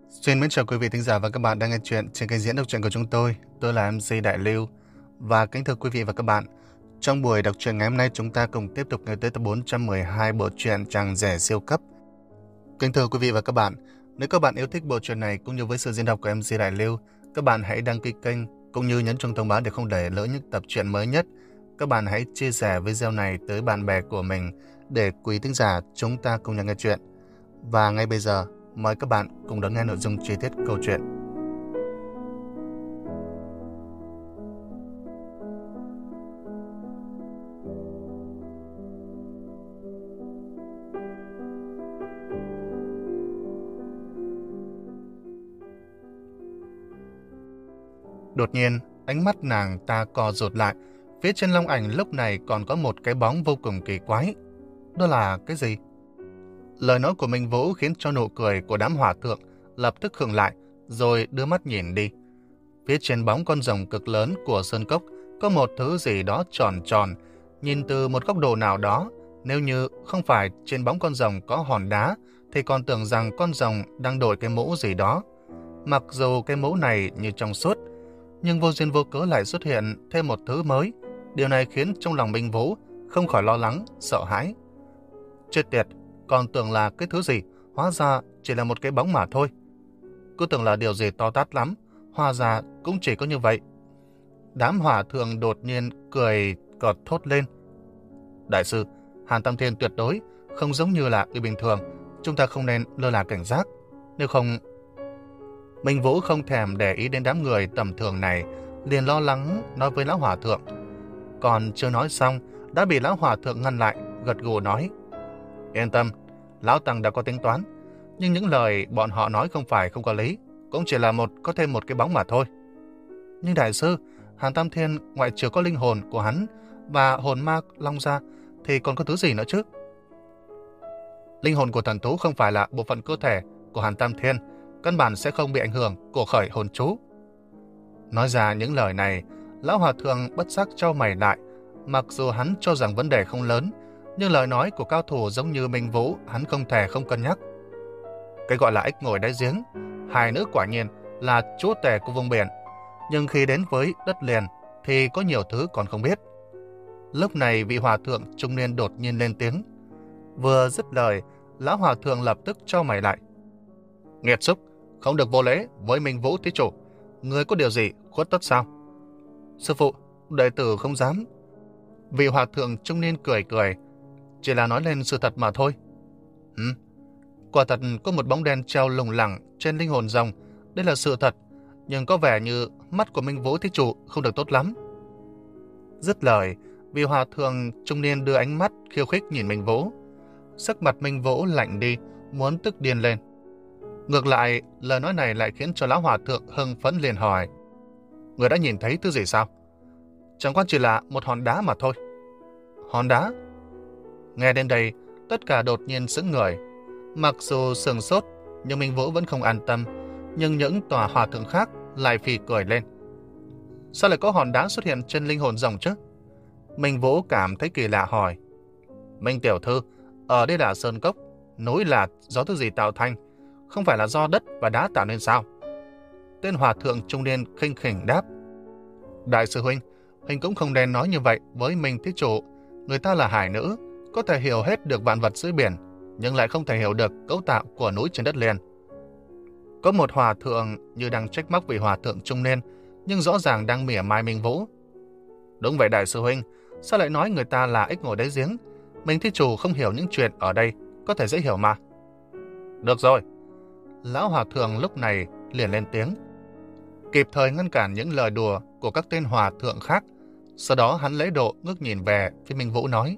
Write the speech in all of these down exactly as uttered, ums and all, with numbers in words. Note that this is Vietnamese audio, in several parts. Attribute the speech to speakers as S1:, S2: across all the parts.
S1: Xin mến chào quý vị thính giả và các bạn đang nghe chuyện trên kênh diễn đọc truyện của chúng tôi. Tôi là em xê Đại Lưu và kính thưa quý vị và các bạn, trong buổi đọc truyện ngày hôm nay chúng ta cùng tiếp tục nghe tới tập bốn trăm mười hai bộ truyện Chàng rể siêu cấp. Kính thưa quý vị và các bạn, nếu các bạn yêu thích bộ truyện này cũng như với sự diễn đọc của em xê Đại Lưu, các bạn hãy đăng ký kênh cũng như nhấn chuông thông báo để không để lỡ những tập truyện mới nhất. Các bạn hãy chia sẻ video này tới bạn bè của mình để quý thính giả chúng ta cùng nhau nghe chuyện. Và ngay bây giờ, mời các bạn cùng đón nghe nội dung chi tiết câu chuyện. Đột nhiên, ánh mắt nàng ta co rụt lại. Phía trên long ảnh lúc này còn có một cái bóng vô cùng kỳ quái. Đó là cái gì? Lời nói của Minh Vũ khiến cho nụ cười của đám hòa thượng lập tức khựng lại, rồi đưa mắt nhìn đi. Phía trên bóng con rồng cực lớn của sơn cốc có một thứ gì đó tròn tròn. Nhìn từ một góc độ nào đó, nếu như không phải trên bóng con rồng có hòn đá, thì còn tưởng rằng con rồng đang đội cái mũ gì đó. Mặc dù cái mũ này như trong suốt, nhưng vô duyên vô cớ lại xuất hiện thêm một thứ mới. Điều này khiến trong lòng Minh Vũ không khỏi lo lắng, sợ hãi. Chết tiệt, còn tưởng là cái thứ gì, hóa ra chỉ là một cái bóng mà thôi. Cứ tưởng là điều gì to tát lắm, hóa ra cũng chỉ có như vậy. Đám hỏa thượng đột nhiên cười cợt thốt lên. Đại sư, Hàn Tam Thiên tuyệt đối không giống như là người bình thường, chúng ta không nên lơ là cảnh giác. Nếu không... Minh Vũ không thèm để ý đến đám người tầm thường này, liền lo lắng nói với lão hòa thượng. Còn chưa nói xong, đã bị lão hòa thượng ngăn lại, gật gù nói. Yên tâm, lão tăng đã có tính toán, nhưng những lời bọn họ nói không phải không có lý, cũng chỉ là một có thêm một cái bóng mà thôi. Nhưng đại sư, Hàn Tam Thiên ngoại trừ có linh hồn của hắn và hồn ma long ra thì còn có thứ gì nữa chứ? Linh hồn của thần thú không phải là bộ phận cơ thể của Hàn Tam Thiên, căn bản sẽ không bị ảnh hưởng của khởi hồn chú. Nói ra những lời này, lão hòa thượng bất giác chau mày lại. Mặc dù hắn cho rằng vấn đề không lớn, nhưng lời nói của cao thủ giống như Minh Vũ hắn không thể không cân nhắc. Cái gọi là ếch ngồi đáy giếng, hai nữ quả nhiên là chúa tể của vùng biển, nhưng khi đến với đất liền thì có nhiều thứ còn không biết. Lúc này vị hòa thượng trung niên đột nhiên lên tiếng. Vừa dứt lời, lão hòa thượng lập tức chau mày lại. Nghiệt xúc, không được vô lễ với Minh Vũ thí chủ, người có điều gì khuất tất sao? Sư phụ, đệ tử không dám. Vị hòa thượng trung niên cười cười. Chỉ là nói lên sự thật mà thôi. Hử? Quả thật có một bóng đen treo lủng lẳng trên linh hồn rồng, đây là sự thật, nhưng có vẻ như mắt của Minh Vũ thí chủ không được tốt lắm. Dứt lời, vị hòa thượng trung niên đưa ánh mắt khiêu khích nhìn Minh Vũ. Sắc mặt Minh Vũ lạnh đi, muốn tức điên lên. Ngược lại, lời nói này lại khiến cho lão hòa thượng hưng phấn liền hỏi. Người đã nhìn thấy thứ gì sao? Chẳng qua chỉ là một hòn đá mà thôi. Hòn đá? Nghe đến đây, tất cả đột nhiên sững người. Mặc dù sừng sốt, nhưng Minh Vũ vẫn không an tâm. Nhưng những tòa hòa thượng khác lại phì cười lên. Sao lại có hòn đá xuất hiện trên linh hồn rồng chứ? Minh Vũ cảm thấy kỳ lạ hỏi. Minh tiểu thư, ở đây là sơn cốc, núi là do thứ gì tạo thành, không phải là do đất và đá tạo nên sao? Tên hòa thượng trung niên khinh khỉnh đáp. Đại sư huynh, huynh cũng không nên nói như vậy với Minh thí chủ. Người ta là hải nữ, có thể hiểu hết được vạn vật dưới biển, nhưng lại không thể hiểu được cấu tạo của núi trên đất liền. Có một hòa thượng như đang trách móc vị hòa thượng trung niên, nhưng rõ ràng đang mỉa mai Minh Vũ. Đúng vậy đại sư huynh, sao lại nói người ta là ếch ngồi đáy giếng? Minh thí chủ không hiểu những chuyện ở đây, có thể dễ hiểu mà. Được rồi. Lão hòa thượng lúc này liền lên tiếng, kịp thời ngăn cản những lời đùa của các tên hòa thượng khác. Sau đó hắn lấy độ ngước nhìn về phía Minh Vũ nói.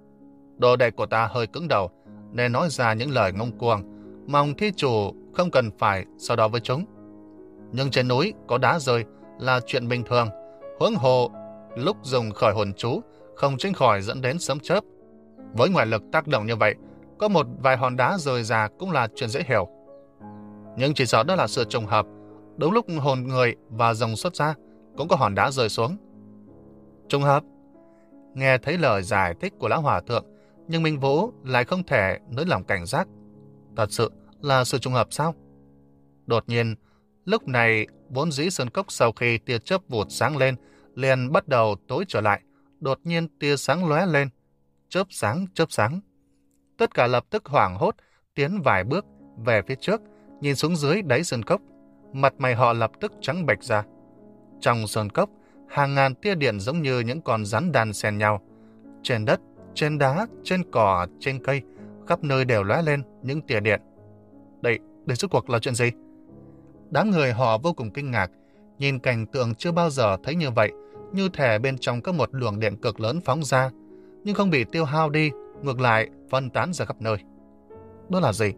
S1: Đồ đệ của ta hơi cứng đầu, nên nói ra những lời ngông cuồng, mong thí chủ không cần phải sau đó với chúng. Nhưng trên núi có đá rơi là chuyện bình thường, huống hồ lúc dùng khởi hồn chú không tránh khỏi dẫn đến sấm chớp. Với ngoại lực tác động như vậy, có một vài hòn đá rơi ra cũng là chuyện dễ hiểu. Nhưng chỉ sợ đó là sự trùng hợp, đúng lúc hồn người và rồng xuất ra cũng có hòn đá rơi xuống. Trùng hợp? Nghe thấy lời giải thích của lão hòa thượng, nhưng Minh Vũ lại không thể nới lỏng cảnh giác. Thật sự là sự trùng hợp sao? Đột nhiên, lúc này vốn dĩ sơn cốc sau khi tia chớp vụt sáng lên, liền bắt đầu tối trở lại. Đột nhiên tia sáng lóe lên, chớp sáng chớp sáng. Tất cả lập tức hoảng hốt, tiến vài bước về phía trước, nhìn xuống dưới đáy sơn cốc. Mặt mày họ lập tức trắng bệch ra. Trong sơn cốc, hàng ngàn tia điện giống như những con rắn đan xen nhau. Trên đất, trên đá, trên cỏ, trên cây, khắp nơi đều lóe lên những tia điện. Đây, đây rốt cuộc là chuyện gì? Đám người họ vô cùng kinh ngạc, nhìn cảnh tượng chưa bao giờ thấy như vậy, như thể bên trong có một luồng điện cực lớn phóng ra, nhưng không bị tiêu hao đi, ngược lại phân tán ra khắp nơi. Đó là gì?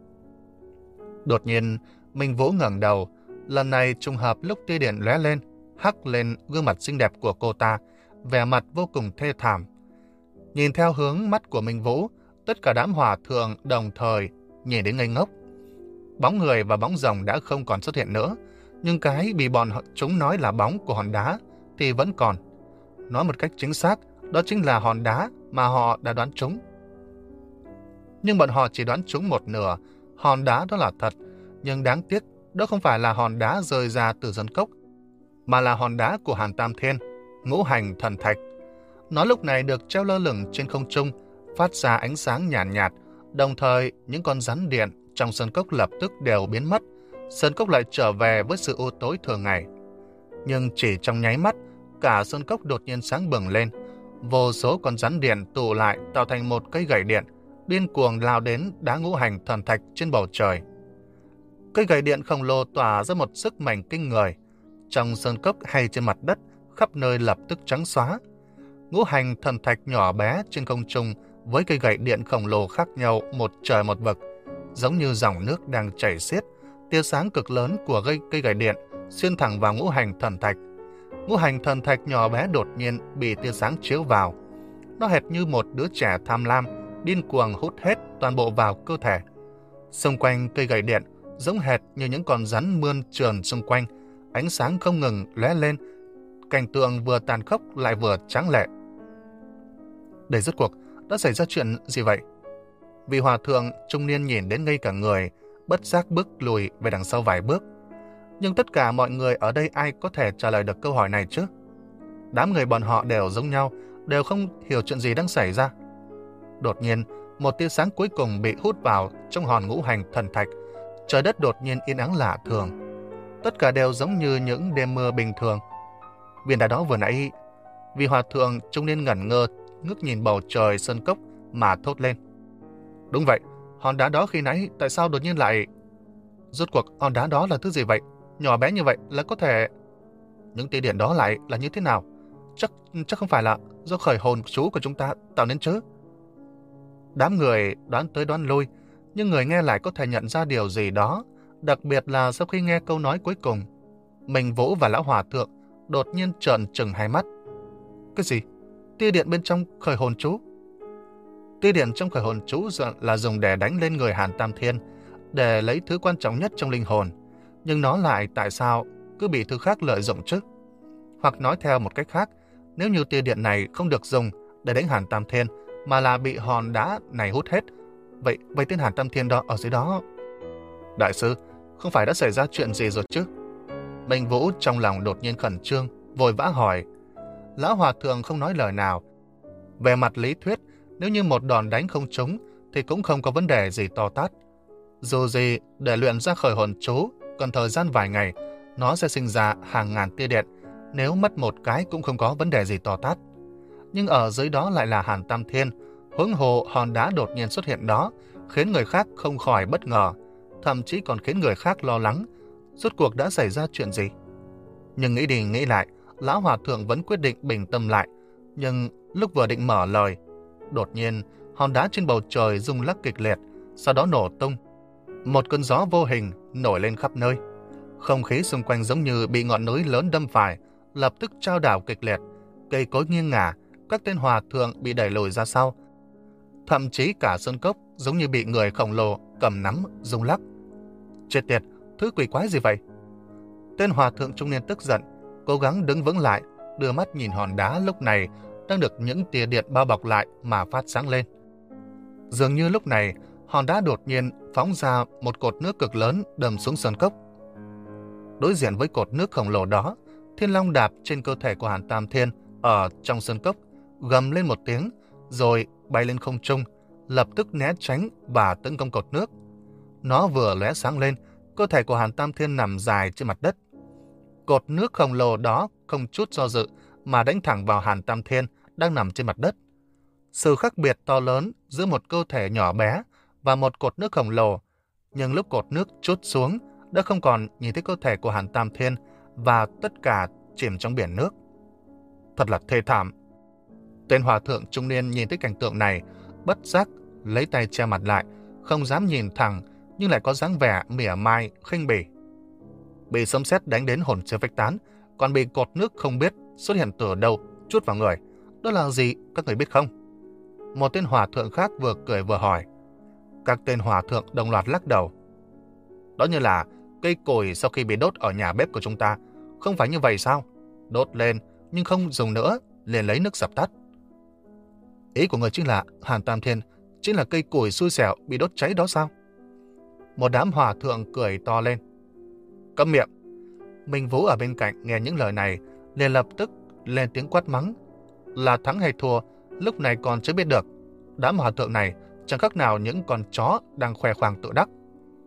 S1: Đột nhiên, Minh Vũ ngẩng đầu, lần này trùng hợp lúc tia điện lóe lên, hắc lên gương mặt xinh đẹp của cô ta, vẻ mặt vô cùng thê thảm. Nhìn theo hướng mắt của Minh Vũ, tất cả đám hòa thượng đồng thời nhìn đến ngây ngốc. Bóng người và bóng rồng đã không còn xuất hiện nữa, nhưng cái bị bọn chúng nói là bóng của hòn đá thì vẫn còn. Nói một cách chính xác, đó chính là hòn đá mà họ đã đoán trúng. Nhưng bọn họ chỉ đoán trúng một nửa, hòn đá đó là thật, nhưng đáng tiếc đó không phải là hòn đá rơi ra từ sơn cốc, mà là hòn đá của Hàn Tam Thiên, ngũ hành thần thạch. Nó lúc này được treo lơ lửng trên không trung, phát ra ánh sáng nhàn nhạt, nhạt, đồng thời những con rắn điện trong sơn cốc lập tức đều biến mất, sơn cốc lại trở về với sự u tối thường ngày. Nhưng chỉ trong nháy mắt, cả sơn cốc đột nhiên sáng bừng lên, vô số con rắn điện tụ lại tạo thành một cây gậy điện, điên cuồng lao đến đá ngũ hành thần thạch trên bầu trời. Cây gậy điện khổng lồ tỏa ra một sức mạnh kinh người, trong sơn cốc hay trên mặt đất, khắp nơi lập tức trắng xóa. Ngũ hành thần thạch nhỏ bé trên không trung với cây gậy điện khổng lồ khác nhau một trời một vực, giống như dòng nước đang chảy xiết. Tia sáng cực lớn của cây, cây gậy điện xuyên thẳng vào ngũ hành thần thạch. Ngũ hành thần thạch nhỏ bé đột nhiên bị tia sáng chiếu vào. Nó hệt như một đứa trẻ tham lam, điên cuồng hút hết toàn bộ vào cơ thể. Xung quanh cây gậy điện giống hệt như những con rắn mươn trườn xung quanh, ánh sáng không ngừng lóe lên, cảnh tượng vừa tàn khốc lại vừa tráng lệ. Để rốt cuộc đã xảy ra chuyện gì vậy? Vị hòa thượng trung niên nhìn đến ngây cả người, bất giác bước lùi về đằng sau vài bước. Nhưng tất cả mọi người ở đây ai có thể trả lời được câu hỏi này chứ? Đám người bọn họ đều giống nhau, đều không hiểu chuyện gì đang xảy ra. Đột nhiên, một tia sáng cuối cùng bị hút vào trong hòn ngũ hành thần thạch. Trời đất đột nhiên yên ắng lạ thường. Tất cả đều giống như những đêm mưa bình thường. Viên đá đó vừa nãy, vị hòa thượng trung niên ngẩn ngơ ngước nhìn bầu trời sơn cốc mà thốt lên. Đúng vậy, hòn đá đó khi nãy tại sao đột nhiên lại... Rốt cuộc hòn đá đó là thứ gì vậy? Nhỏ bé như vậy là có thể... Những tia điện đó lại là như thế nào? Chắc chắc không phải là do khởi hồn chú của chúng ta tạo nên chứ? Đám người đoán tới đoán lui, nhưng người nghe lại có thể nhận ra điều gì đó, đặc biệt là sau khi nghe câu nói cuối cùng. Minh Vũ và lão hòa thượng đột nhiên trợn trừng hai mắt. Cái gì? Tia điện bên trong khởi hồn chú? Tia điện trong khởi hồn chú là dùng để đánh lên người Hàn Tam Thiên, để lấy thứ quan trọng nhất trong linh hồn. Nhưng nó lại tại sao cứ bị thứ khác lợi dụng chứ? Hoặc nói theo một cách khác, nếu như tia điện này không được dùng để đánh Hàn Tam Thiên, mà là bị hòn đá này hút hết, vậy vậy tên Hàn Tam Thiên đó ở dưới đó... Đại sư, không phải đã xảy ra chuyện gì rồi chứ? Minh Vũ trong lòng đột nhiên khẩn trương, vội vã hỏi. Lão hòa thượng không nói lời nào. Về mặt lý thuyết, nếu như một đòn đánh không trúng thì cũng không có vấn đề gì to tát. Dù gì, để luyện ra khởi hồn chú cần thời gian vài ngày, nó sẽ sinh ra hàng ngàn tia điện, nếu mất một cái cũng không có vấn đề gì to tát. Nhưng ở dưới đó lại là Hàn Tam Thiên, huống hồ hòn đá đột nhiên xuất hiện đó, khiến người khác không khỏi bất ngờ, thậm chí còn khiến người khác lo lắng. Rốt cuộc đã xảy ra chuyện gì? Nhưng nghĩ đi nghĩ lại, lão hòa thượng vẫn quyết định bình tâm lại. Nhưng lúc vừa định mở lời, đột nhiên hòn đá trên bầu trời rung lắc kịch liệt, sau đó nổ tung. Một cơn gió vô hình nổi lên khắp nơi. Không khí xung quanh giống như bị ngọn núi lớn đâm phải, lập tức chao đảo kịch liệt. Cây cối nghiêng ngả, các tên hòa thượng bị đẩy lùi ra sau. Thậm chí cả sơn cốc giống như bị người khổng lồ cầm nắm rung lắc. Chết tiệt, thứ quỷ quái gì vậy? Tên hòa thượng trung niên tức giận, cố gắng đứng vững lại, đưa mắt nhìn hòn đá lúc này đang được những tia điện bao bọc lại mà phát sáng lên. Dường như lúc này, hòn đá đột nhiên phóng ra một cột nước cực lớn đâm xuống sơn cốc. Đối diện với cột nước khổng lồ đó, Thiên Long đạp trên cơ thể của Hàn Tam Thiên ở trong sơn cốc, gầm lên một tiếng, rồi bay lên không trung, lập tức né tránh và tấn công cột nước. Nó vừa lóe sáng lên, cơ thể của Hàn Tam Thiên nằm dài trên mặt đất. Cột nước khổng lồ đó không chút do dự mà đánh thẳng vào Hàn Tam Thiên đang nằm trên mặt đất. Sự khác biệt to lớn giữa một cơ thể nhỏ bé và một cột nước khổng lồ, nhưng lúc cột nước trút xuống đã không còn nhìn thấy cơ thể của Hàn Tam Thiên và tất cả chìm trong biển nước. Thật là thê thảm. Tên hòa thượng trung niên nhìn thấy cảnh tượng này, bất giác lấy tay che mặt lại, không dám nhìn thẳng nhưng lại có dáng vẻ mỉa mai, khinh bỉ. Bị sấm sét đánh đến hồn chưa phách tán, còn bị cột nước không biết xuất hiện từ đâu trút vào người. Đó là gì các người biết không? Một tên hòa thượng khác vừa cười vừa hỏi. Các tên hòa thượng đồng loạt lắc đầu. Đó như là cây củi sau khi bị đốt ở nhà bếp của chúng ta. Không phải như vậy sao? Đốt lên nhưng không dùng nữa, liền lấy nước dập tắt. Ý của người chính là Hàn Tam Thiên chính là cây củi xui xẻo bị đốt cháy đó sao? Một đám hòa thượng cười to lên. Câm miệng! Minh Vũ ở bên cạnh nghe những lời này liền lập tức lên tiếng quát mắng. Là thắng hay thua lúc này còn chưa biết được. Đám hòa thượng này chẳng khác nào những con chó đang khoe khoang tự đắc.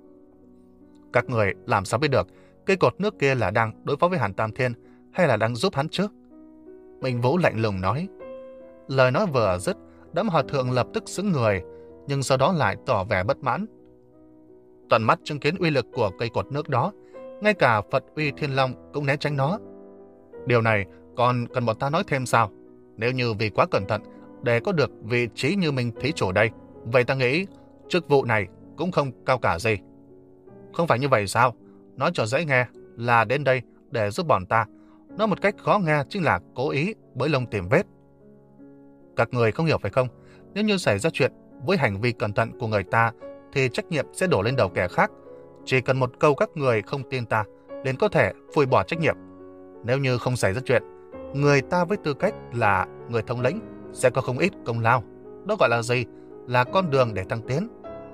S1: Các người làm sao biết được cây cột nước kia là đang đối phó với Hàn Tam Thiên hay là đang giúp hắn trước? Minh Vũ lạnh lùng nói. Lời nói vừa dứt, đám hòa thượng lập tức sững người, nhưng sau đó lại tỏ vẻ bất mãn. Tận mắt chứng kiến uy lực của cây cột nước đó, ngay cả Phật uy Thiên Long cũng né tránh nó. Điều này còn cần bọn ta nói thêm sao? Nếu như vì quá cẩn thận để có được vị trí như mình thí chủ đây, vậy ta nghĩ chức vụ này cũng không cao cả gì. Không phải như vậy sao? Nói cho dễ nghe là đến đây để giúp bọn ta. Nói một cách khó nghe chính là cố ý bới lông tìm vết. Các người không hiểu phải không? Nếu như xảy ra chuyện với hành vi cẩn thận của người ta thì trách nhiệm sẽ đổ lên đầu kẻ khác. Chỉ cần một câu các người không tin ta liền có thể phủi bỏ trách nhiệm. Nếu như không xảy ra chuyện, người ta với tư cách là người thống lĩnh sẽ có không ít công lao. Đó gọi là gì? Là con đường để tăng tiến.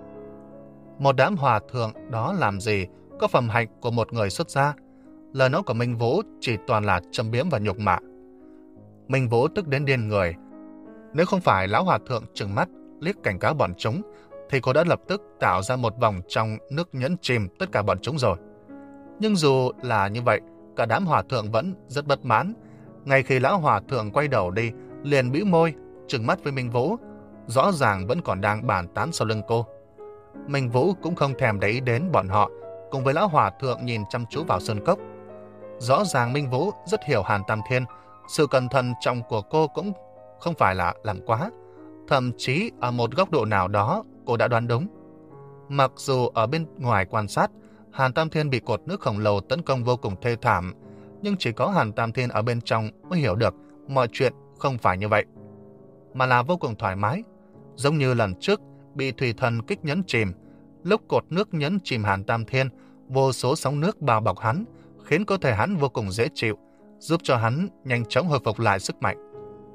S1: Một đám hòa thượng đó làm gì có phẩm hạnh của một người xuất gia. Lời nói của Minh Vũ chỉ toàn là châm biếm và nhục mạ. Minh Vũ tức đến điên người. Nếu không phải lão hòa thượng trừng mắt liếc cảnh cáo bọn chúng thì cô đã lập tức tạo ra một vòng trong nước nhấn chìm tất cả bọn chúng rồi. Nhưng dù là như vậy, cả đám hòa thượng vẫn rất bất mãn. Ngay khi lão hòa thượng quay đầu đi, liền bĩu môi, trừng mắt với Minh Vũ, rõ ràng vẫn còn đang bàn tán sau lưng cô. Minh Vũ cũng không thèm để ý đến bọn họ, cùng với lão hòa thượng nhìn chăm chú vào sơn cốc. Rõ ràng Minh Vũ rất hiểu Hàn Tam Thiên, sự cẩn thận trọng của cô cũng không phải là làm quá. Thậm chí ở một góc độ nào đó cô đã đoán đúng. Mặc dù ở bên ngoài quan sát, Hàn Tam Thiên bị cột nước khổng lồ tấn công vô cùng thê thảm, nhưng chỉ có Hàn Tam Thiên ở bên trong mới hiểu được mọi chuyện không phải như vậy, mà là vô cùng thoải mái. Giống như lần trước bị thủy thần kích nhấn chìm, lúc cột nước nhấn chìm Hàn Tam Thiên, vô số sóng nước bao bọc hắn, khiến cơ thể hắn vô cùng dễ chịu, giúp cho hắn nhanh chóng hồi phục lại sức mạnh.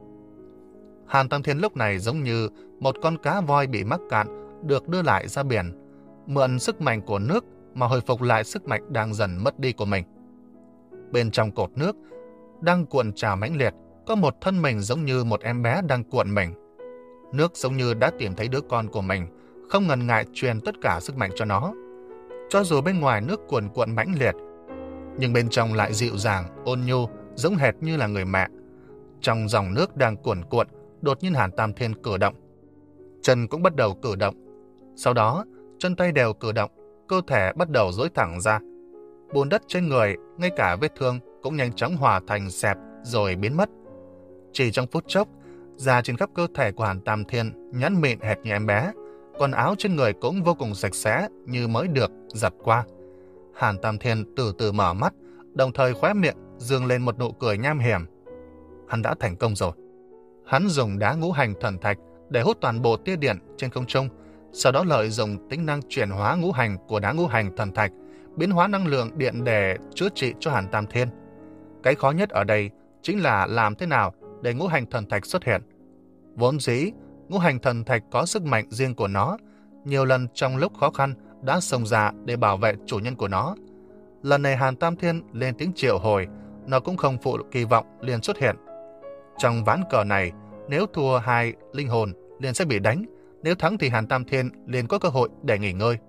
S1: Hàn Tam Thiên lúc này giống như một con cá voi bị mắc cạn, được đưa lại ra biển, mượn sức mạnh của nước mà hồi phục lại sức mạnh đang dần mất đi của mình. Bên trong cột nước đang cuộn trào mãnh liệt, có một thân mình giống như một em bé đang cuộn mình. Nước giống như đã tìm thấy đứa con của mình, không ngần ngại truyền tất cả sức mạnh cho nó. Cho dù bên ngoài nước cuồn cuộn mãnh liệt, nhưng bên trong lại dịu dàng, ôn nhu, giống hệt như là người mẹ. Trong dòng nước đang cuồn cuộn, đột nhiên Hàn Tam Thiên cử động. Chân cũng bắt đầu cử động. Sau đó, chân tay đều cử động, cơ thể bắt đầu duỗi thẳng ra. Bùn đất trên người, ngay cả vết thương cũng nhanh chóng hòa thành sẹp rồi biến mất. Chỉ trong phút chốc, da trên khắp cơ thể của Hàn Tam Thiên nhẵn mịn hệt như em bé, quần áo trên người cũng vô cùng sạch sẽ như mới được giặt qua. Hàn Tam Thiên từ từ mở mắt, đồng thời khóe miệng dương lên một nụ cười nham hiểm. Hắn đã thành công rồi. Hắn dùng đá ngũ hành thần thạch để hút toàn bộ tia điện trên không trung, sau đó lợi dụng tính năng chuyển hóa ngũ hành của đá ngũ hành thần thạch, biến hóa năng lượng điện để chữa trị cho Hàn Tam Thiên. Cái khó nhất ở đây chính là làm thế nào để ngũ hành thần thạch xuất hiện. Vốn dĩ, ngũ hành thần thạch có sức mạnh riêng của nó, nhiều lần trong lúc khó khăn đã xông ra để bảo vệ chủ nhân của nó. Lần này Hàn Tam Thiên lên tiếng triệu hồi, nó cũng không phụ kỳ vọng liền xuất hiện. Trong ván cờ này, nếu thua hai linh hồn liền sẽ bị đánh, nếu thắng thì Hàn Tam Thiên liền có cơ hội để nghỉ ngơi.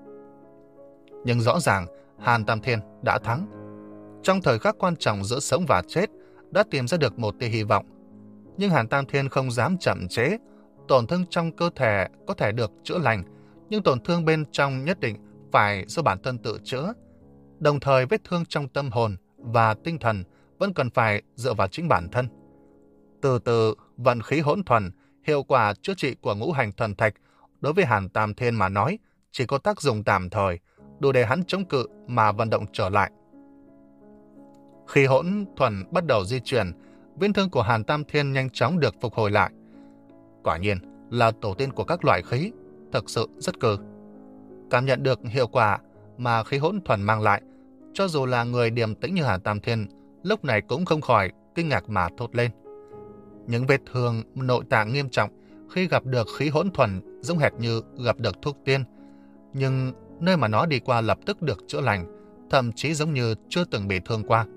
S1: Nhưng rõ ràng Hàn Tam Thiên đã thắng. Trong thời khắc quan trọng giữa sống và chết, đã tìm ra được một tia hy vọng. Nhưng Hàn Tam Thiên không dám chậm trễ. Tổn thương trong cơ thể có thể được chữa lành, nhưng tổn thương bên trong nhất định phải do bản thân tự chữa. Đồng thời vết thương trong tâm hồn và tinh thần vẫn cần phải dựa vào chính bản thân. Từ từ vận khí hỗn thuần, hiệu quả chữa trị của ngũ hành thần thạch đối với Hàn Tam Thiên mà nói chỉ có tác dụng tạm thời, đủ để hắn chống cự mà vận động trở lại. Khi hỗn thuần bắt đầu di chuyển, vết thương của Hàn Tam Thiên nhanh chóng được phục hồi lại. Quả nhiên là tổ tiên của các loại khí, thực sự rất cừ. Cảm nhận được hiệu quả mà khí hỗn thuần mang lại, cho dù là người điềm tĩnh như Hàn Tam Thiên, lúc này cũng không khỏi kinh ngạc mà thốt lên. Những vết thương nội tạng nghiêm trọng khi gặp được khí hỗn thuần giống hệt như gặp được thuốc tiên, nhưng nơi mà nó đi qua lập tức được chữa lành, thậm chí giống như chưa từng bị thương qua.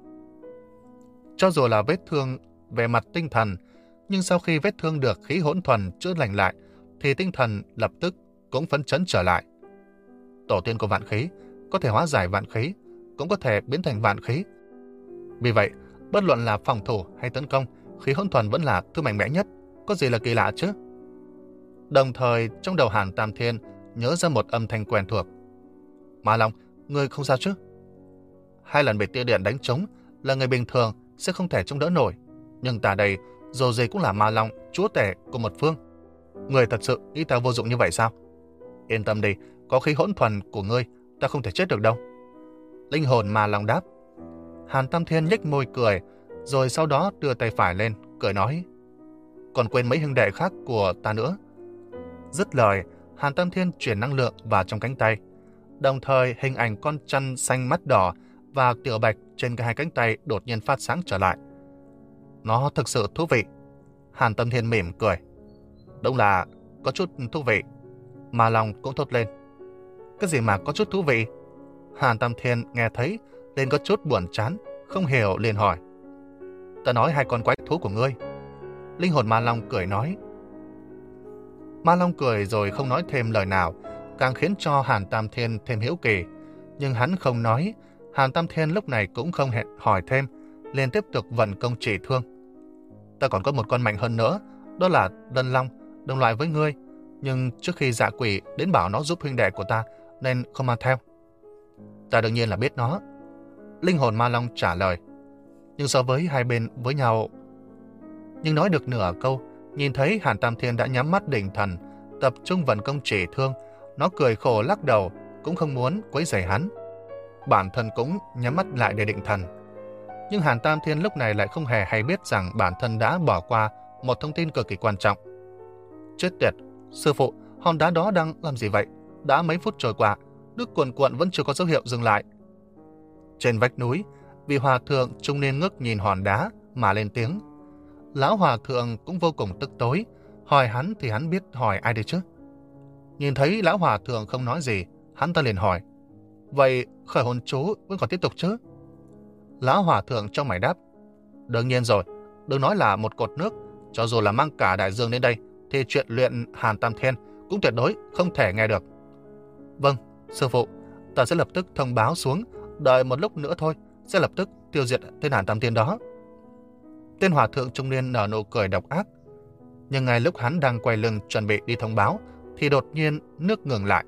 S1: Cho dù là vết thương về mặt tinh thần, nhưng sau khi vết thương được khí hỗn thuần chữa lành lại, thì tinh thần lập tức cũng phấn chấn trở lại. Tổ tiên của vạn khí có thể hóa giải vạn khí, cũng có thể biến thành vạn khí. Vì vậy, bất luận là phòng thủ hay tấn công, khí hỗn thuần vẫn là thứ mạnh mẽ nhất, có gì là kỳ lạ chứ? Đồng thời, trong đầu Hàn Tam Thiên nhớ ra một âm thanh quen thuộc. Ma Long, ngươi không sao chứ? Hai lần bị tia điện đánh trúng là người bình thường sẽ không thể chống đỡ nổi, nhưng ta đây dù gì cũng là Ma Long, chúa tể của một phương. Người thật sự nghĩ ta vô dụng như vậy sao? Yên tâm đi, có khí hỗn thuần của ngươi, ta không thể chết được đâu. Linh hồn Ma Long đáp. Hàn Tam Thiên nhếch môi cười, rồi sau đó đưa tay phải lên, cười nói: còn quên mấy huynh đệ khác của ta nữa. Dứt lời, Hàn Tam Thiên chuyển năng lượng vào trong cánh tay. Đồng thời, hình ảnh con chăn xanh mắt đỏ và tiểu bạch trên cả hai cánh tay đột nhiên phát sáng trở lại. Nó thực sự thú vị. Hàn Tam Thiên mỉm cười. Đúng là có chút thú vị. Ma Long cũng thốt lên. Cái gì mà có chút thú vị? Hàn Tam Thiên nghe thấy nên có chút buồn chán, không hiểu liền hỏi. Ta nói hai con quái thú của ngươi. Linh hồn Ma Long cười nói. Ma Long cười rồi không nói thêm lời nào, càng khiến cho Hàn Tam Thiên thêm hiếu kỳ. Nhưng hắn không nói, Hàn Tam Thiên lúc này cũng không hẹn hỏi thêm, liền tiếp tục vận công trị thương. Ta còn có một con mạnh hơn nữa, đó là Lân Long, đồng loại với ngươi, nhưng trước khi Dạ Quỷ đến bảo nó giúp huynh đệ của ta nên không mang theo. Ta đương nhiên là biết nó. Linh hồn Ma Long trả lời. Nhưng so với hai bên với nhau... Nhưng nói được nửa câu, nhìn thấy Hàn Tam Thiên đã nhắm mắt định thần, tập trung vận công trị thương, nó cười khổ lắc đầu, cũng không muốn quấy rầy hắn. Bản thân cũng nhắm mắt lại để định thần. Nhưng Hàn Tam Thiên lúc này lại không hề hay biết rằng bản thân đã bỏ qua một thông tin cực kỳ quan trọng. Chết tiệt, sư phụ, hòn đá đó đang làm gì vậy? Đã mấy phút trôi qua, nước cuồn cuộn vẫn chưa có dấu hiệu dừng lại. Trên vách núi, vị hòa thượng trung niên ngước nhìn hòn đá mà lên tiếng. Lão hòa thượng cũng vô cùng tức tối, hỏi hắn thì hắn biết hỏi ai đây chứ? Nhìn thấy lão hòa thượng không nói gì, hắn ta liền hỏi. Vậy khởi hồn chú vẫn còn tiếp tục chứ? Lão hòa thượng trong mày đáp. Đương nhiên rồi, đừng nói là một cột nước, cho dù là mang cả đại dương đến đây, thì chuyện luyện Hàn Tam Thiên cũng tuyệt đối không thể nghe được. Vâng, sư phụ, ta sẽ lập tức thông báo xuống, đợi một lúc nữa thôi, sẽ lập tức tiêu diệt tên Hàn Tam Thiên đó. Tên hòa thượng trung niên nở nụ cười độc ác. Nhưng ngay lúc hắn đang quay lưng chuẩn bị đi thông báo, thì đột nhiên nước ngừng lại.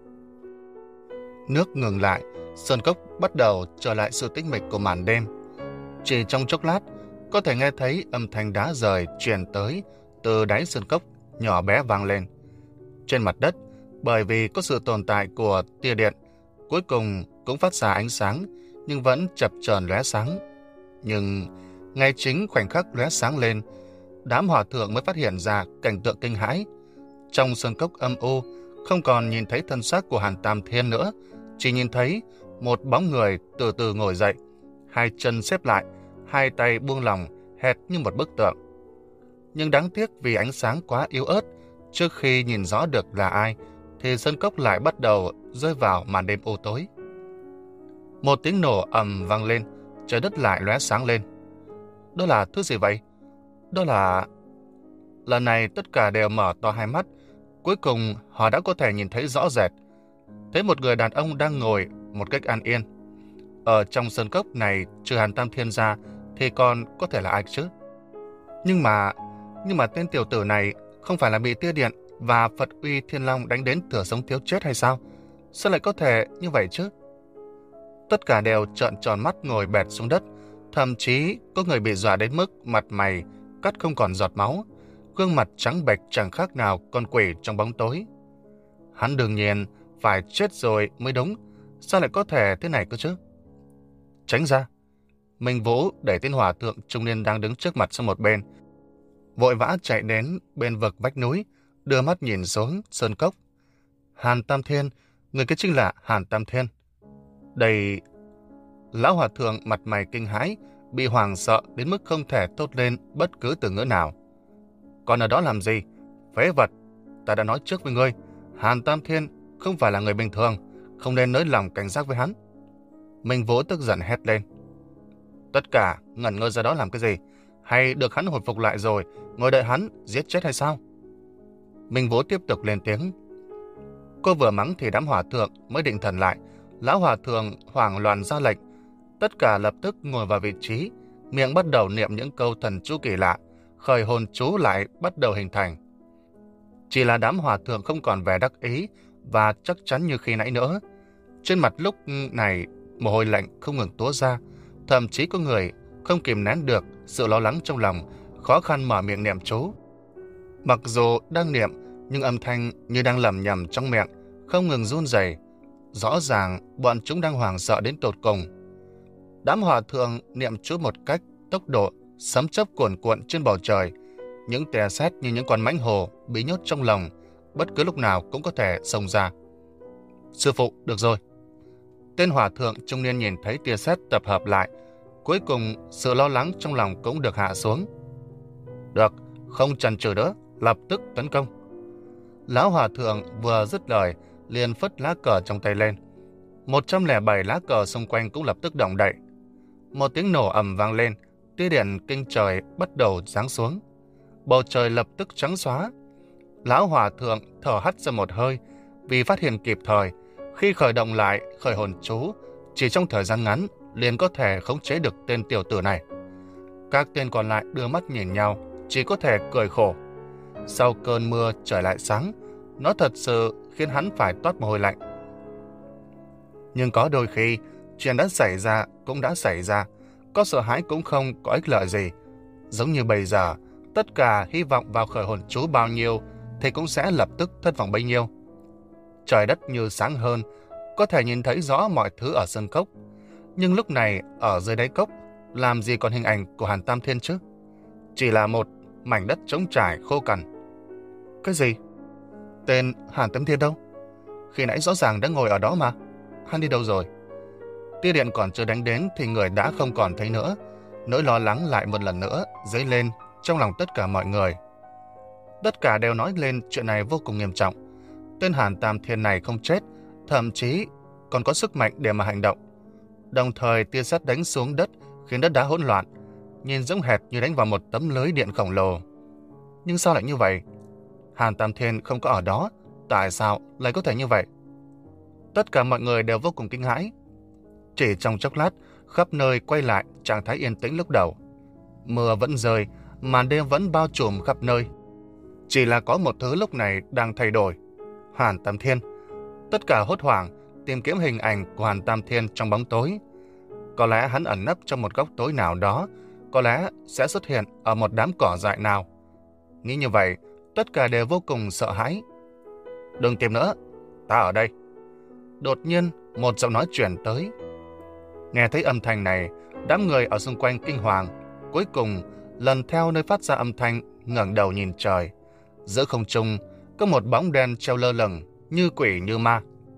S1: Nước ngừng lại, sơn cốc bắt đầu trở lại sự tĩnh mịch của màn đêm. Chỉ trong chốc lát, có thể nghe thấy âm thanh đá rời truyền tới từ đáy sơn cốc nhỏ bé vang lên. Trên mặt đất, bởi vì có sự tồn tại của tia điện, cuối cùng cũng phát ra ánh sáng, nhưng vẫn chập chờn lóe sáng. Nhưng ngay chính khoảnh khắc lóe sáng lên, đám hòa thượng mới phát hiện ra cảnh tượng kinh hãi. Trong sơn cốc âm u, không còn nhìn thấy thân xác của Hàn Tam Thiên nữa, chỉ nhìn thấy một bóng người từ từ ngồi dậy, hai chân xếp lại, hai tay buông lỏng, hệt như một bức tượng. Nhưng đáng tiếc vì ánh sáng quá yếu ớt, trước khi nhìn rõ được là ai, thì sơn cốc lại bắt đầu rơi vào màn đêm u tối. Một tiếng nổ ầm vang lên, trời đất lại lóe sáng lên. Đó là thứ gì vậy? Đó là... Lần này tất cả đều mở to hai mắt. Cuối cùng họ đã có thể nhìn thấy rõ rệt. Thấy một người đàn ông đang ngồi một cách an yên. Ở trong sơn cốc này trừ Hàn Tam Thiên ra thì còn có thể là ai chứ? Nhưng mà... Nhưng mà tên tiểu tử này không phải là bị tia điện và Phật uy Thiên Long đánh đến thừa sống thiếu chết hay sao? Sao lại có thể như vậy chứ? Tất cả đều trợn tròn mắt ngồi bệt xuống đất. Thậm chí có người bị dọa đến mức mặt mày cắt không còn giọt máu, gương mặt trắng bệch chẳng khác nào con quỷ trong bóng tối. Hắn đương nhiên phải chết rồi mới đúng, sao lại có thể thế này cơ chứ? Tránh ra! Minh Vũ đẩy tên hòa thượng trung niên đang đứng trước mặt sang một bên, vội vã chạy đến bên vực vách núi, đưa mắt nhìn xuống sơn cốc. Hàn Tam Thiên, người kia chính là Hàn Tam Thiên. Đây... Lão hòa thượng mặt mày kinh hãi, bị hoảng sợ đến mức không thể thốt lên bất cứ từ ngữ nào. Còn ở đó làm gì? Phế vật! Ta đã nói trước với ngươi, Hàn Tam Thiên không phải là người bình thường, không nên nới lòng cảnh giác với hắn. Minh Vũ tức giận hét lên. Tất cả ngẩn ngơ ra đó làm cái gì? Hay được hắn hồi phục lại rồi, ngồi đợi hắn giết chết hay sao? Minh Vũ tiếp tục lên tiếng. Cô vừa mắng thì đám hòa thượng mới định thần lại. Lão hòa thượng hoảng loạn ra lệnh. Tất cả lập tức ngồi vào vị trí, miệng bắt đầu niệm những câu thần chú kỳ lạ, khởi hồn chú lại bắt đầu hình thành. Chỉ là đám hòa thượng không còn vẻ đắc ý và chắc chắn như khi nãy nữa. Trên mặt lúc này mồ hôi lạnh không ngừng túa ra, thậm chí có người không kìm nén được sự lo lắng trong lòng, khó khăn mở miệng niệm chú. Mặc dù đang niệm, nhưng âm thanh như đang lẩm nhẩm trong miệng, không ngừng run rẩy. Rõ ràng bọn chúng đang hoảng sợ đến tột cùng. Đám hòa thượng niệm chú một cách tốc độ sấm chớp cuồn cuộn trên bầu trời. Những tia sét như những con mãnh hổ bị nhốt trong lòng, bất cứ lúc nào cũng có thể xông ra. Sư phụ, được rồi. Tên hòa thượng trung niên nhìn thấy tia sét tập hợp lại, cuối cùng sự lo lắng trong lòng cũng được hạ xuống. Được, không chần chừ nữa, lập tức tấn công. Lão hòa thượng vừa dứt lời, liền phất lá cờ trong tay lên. một trăm lẻ bảy lá cờ xung quanh cũng lập tức động đậy. Một tiếng nổ ầm vang lên, tia điện kinh trời bắt đầu giáng xuống. Bầu trời lập tức trắng xóa. Lão hòa thượng thở hắt ra một hơi, vì phát hiện kịp thời, khi khởi động lại khởi hồn chú, chỉ trong thời gian ngắn liền có thể khống chế được tên tiểu tử này. Các tên còn lại đưa mắt nhìn nhau, chỉ có thể cười khổ. Sau cơn mưa trời lại sáng, nó thật sự khiến hắn phải toát mồ hôi lạnh. Nhưng có đôi khi, chuyện đã xảy ra cũng đã xảy ra, có sợ hãi cũng không có ích lợi gì. Giống như bây giờ, tất cả hy vọng vào khởi hồn chú bao nhiêu thì cũng sẽ lập tức thất vọng bấy nhiêu. Trời đất như sáng hơn, có thể nhìn thấy rõ mọi thứ ở sân cốc. Nhưng lúc này, ở dưới đáy cốc, làm gì còn hình ảnh của Hàn Tam Thiên chứ? Chỉ là một mảnh đất trống trải khô cằn. Cái gì? Tên Hàn Tam Thiên đâu? Khi nãy rõ ràng đã ngồi ở đó mà. Hắn đi đâu rồi? Tia điện còn chưa đánh đến thì người đã không còn thấy nữa. Nỗi lo lắng lại một lần nữa dấy lên trong lòng tất cả mọi người. Tất cả đều nói lên chuyện này vô cùng nghiêm trọng. Tên Hàn Tam Thiên này không chết, thậm chí còn có sức mạnh để mà hành động. Đồng thời tia sét đánh xuống đất khiến đất đá hỗn loạn, nhìn giống hệt như đánh vào một tấm lưới điện khổng lồ. Nhưng sao lại như vậy? Hàn Tam Thiên không có ở đó, tại sao lại có thể như vậy? Tất cả mọi người đều vô cùng kinh hãi. Chỉ trong chốc lát, khắp nơi quay lại trạng thái yên tĩnh lúc đầu. Mưa vẫn rơi, màn đêm vẫn bao trùm khắp nơi. Chỉ là có một thứ lúc này đang thay đổi. Hàn Tam Thiên. Tất cả hốt hoảng tìm kiếm hình ảnh của Hàn Tam Thiên trong bóng tối. Có lẽ hắn ẩn nấp trong một góc tối nào đó, có lẽ sẽ xuất hiện ở một đám cỏ dại nào. Nghĩ như vậy, tất cả đều vô cùng sợ hãi. Đừng tìm nữa, ta ở đây. Đột nhiên, một giọng nói chuyển tới. Nghe thấy âm thanh này, đám người ở xung quanh kinh hoàng. Cuối cùng, lần theo nơi phát ra âm thanh, ngẩng đầu nhìn trời. Giữa không trung, có một bóng đen treo lơ lửng, như quỷ như ma.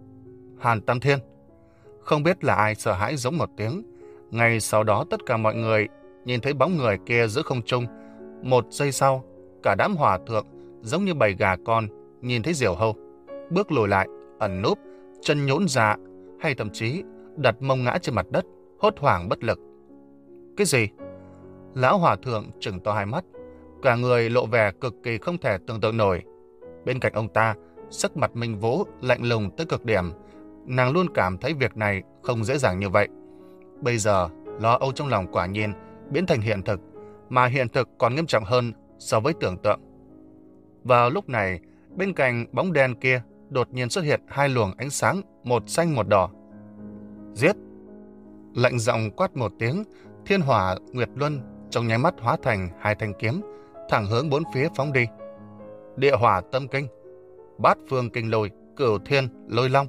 S1: Hàn Tam Thiên. Không biết là ai sợ hãi giống một tiếng. Ngay sau đó tất cả mọi người nhìn thấy bóng người kia giữa không trung. Một giây sau, cả đám hòa thượng giống như bầy gà con nhìn thấy diều hâu, bước lùi lại, ẩn núp, chân nhũn ra, hay thậm chí đặt mông ngã trên mặt đất, hốt hoảng bất lực. Cái gì? Lão hòa thượng trừng to hai mắt, cả người lộ vẻ cực kỳ không thể tưởng tượng nổi. Bên cạnh ông ta, sắc mặt Minh Vũ lạnh lùng tới cực điểm. Nàng luôn cảm thấy việc này không dễ dàng như vậy. Bây giờ, lo âu trong lòng quả nhiên biến thành hiện thực, mà hiện thực còn nghiêm trọng hơn so với tưởng tượng. Vào lúc này, bên cạnh bóng đen kia đột nhiên xuất hiện hai luồng ánh sáng, một xanh một đỏ. Giết! Lạnh giọng quát một tiếng, thiên hỏa nguyệt luân trong nháy mắt hóa thành hai thanh kiếm, thẳng hướng bốn phía phóng đi. Địa hỏa tâm kinh, bát phương kinh lôi, cửu thiên lôi long.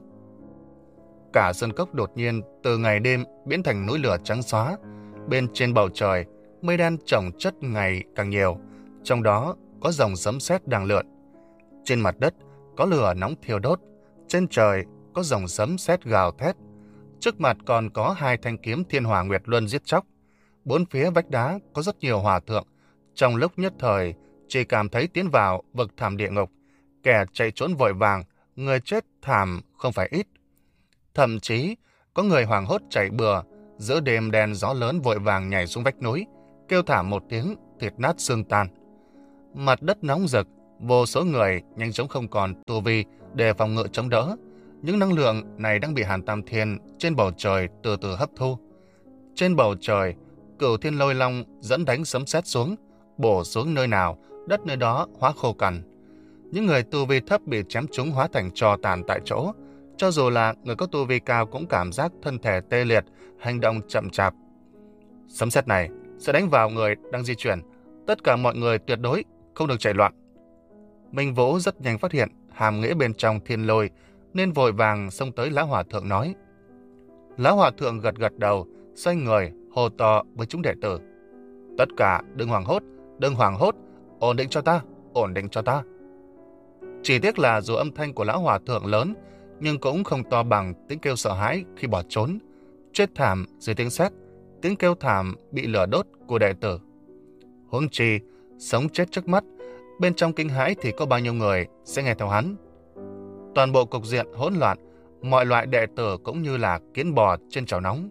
S1: Cả sơn cốc đột nhiên từ ngày đêm biến thành núi lửa trắng xóa. Bên trên bầu trời, mây đen chồng chất ngày càng nhiều, trong đó có dòng sấm sét đang lượn. Trên mặt đất có lửa nóng thiêu đốt, trên trời có dòng sấm sét gào thét. Trước mặt còn có hai thanh kiếm thiên hỏa nguyệt luân giết chóc. Bốn phía vách đá có rất nhiều hòa thượng. Trong lúc nhất thời, chỉ cảm thấy tiến vào vực thẳm địa ngục. Kẻ chạy trốn vội vàng, người chết thảm không phải ít. Thậm chí, có người hoảng hốt chạy bừa, giữa đêm đen gió lớn vội vàng nhảy xuống vách núi, kêu thảm một tiếng, thịt nát xương tan. Mặt đất nóng rực, vô số người nhanh chóng không còn tu vi để phòng ngự chống đỡ. Những năng lượng này đang bị Hàn Tam Thiên trên bầu trời từ từ hấp thu. Trên bầu trời, cửu thiên lôi long dẫn đánh sấm sét xuống, bổ xuống nơi nào, đất nơi đó hóa khô cằn. Những người tu vi thấp bị chém trúng hóa thành tro tàn tại chỗ. Cho dù là người có tu vi cao cũng cảm giác thân thể tê liệt, hành động chậm chạp. Sấm sét này sẽ đánh vào người đang di chuyển. Tất cả mọi người tuyệt đối không được chạy loạn. Minh Vũ rất nhanh phát hiện hàm nghĩa bên trong thiên lôi, nên vội vàng xông tới Lão Hòa Thượng nói. Lão Hòa Thượng gật gật đầu, xoay người, hô to với chúng đệ tử. Tất cả đừng hoảng hốt, đừng hoảng hốt, ổn định cho ta, ổn định cho ta. Chỉ tiếc là dù âm thanh của Lão Hòa Thượng lớn, nhưng cũng không to bằng tiếng kêu sợ hãi khi bỏ trốn, chết thảm dưới tiếng sét, tiếng kêu thảm bị lửa đốt của đệ tử. Huống chi, sống chết trước mắt, bên trong kinh hãi thì có bao nhiêu người sẽ nghe theo hắn. Toàn bộ cục diện hỗn loạn, mọi loại đệ tử cũng như là kiến bò trên chảo nóng.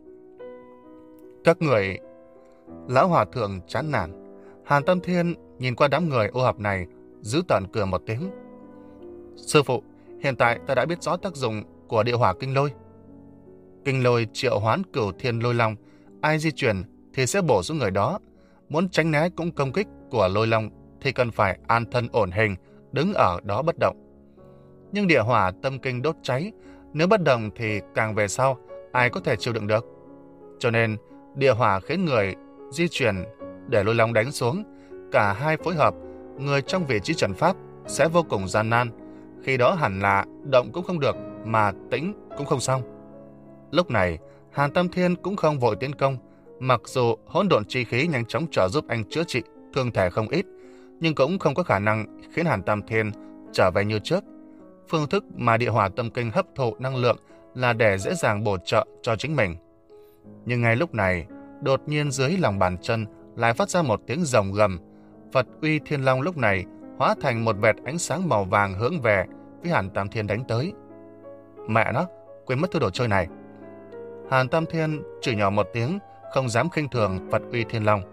S1: Các người... Lão Hòa Thượng chán nản. Hàn Tâm Thiên nhìn qua đám người ô hợp này, giữ tợn cười một tiếng. Sư phụ, hiện tại ta đã biết rõ tác dụng của địa hỏa kinh lôi. Kinh lôi triệu hoán cửu thiên lôi long, ai di chuyển thì sẽ bổ xuống người đó. Muốn tránh né cũng công kích của lôi long thì cần phải an thân ổn hình, đứng ở đó bất động. Nhưng địa hỏa tâm kinh đốt cháy, nếu bất động thì càng về sau ai có thể chịu đựng được. Cho nên địa hỏa khiến người di chuyển để lôi long đánh xuống, cả hai phối hợp, người trong vị trí trận pháp sẽ vô cùng gian nan. Khi đó hẳn là động cũng không được, mà tĩnh cũng không xong. Lúc này, Hàn Tâm Thiên cũng không vội tiến công. Mặc dù hỗn độn chi khí nhanh chóng trợ giúp anh chữa trị thương thể không ít, nhưng cũng không có khả năng khiến Hàn Tam Thiên trở về như trước. Phương thức mà địa hỏa tâm kinh hấp thụ năng lượng là để dễ dàng bổ trợ cho chính mình. Nhưng ngay lúc này, đột nhiên dưới lòng bàn chân lại phát ra một tiếng rồng gầm. Phật uy thiên long lúc này hóa thành một vệt ánh sáng màu vàng hướng về với Hàn Tam Thiên đánh tới. Mẹ nó, quên mất thứ đồ chơi này. Hàn Tam Thiên chửi nhỏ một tiếng, không dám khinh thường Phật uy thiên long.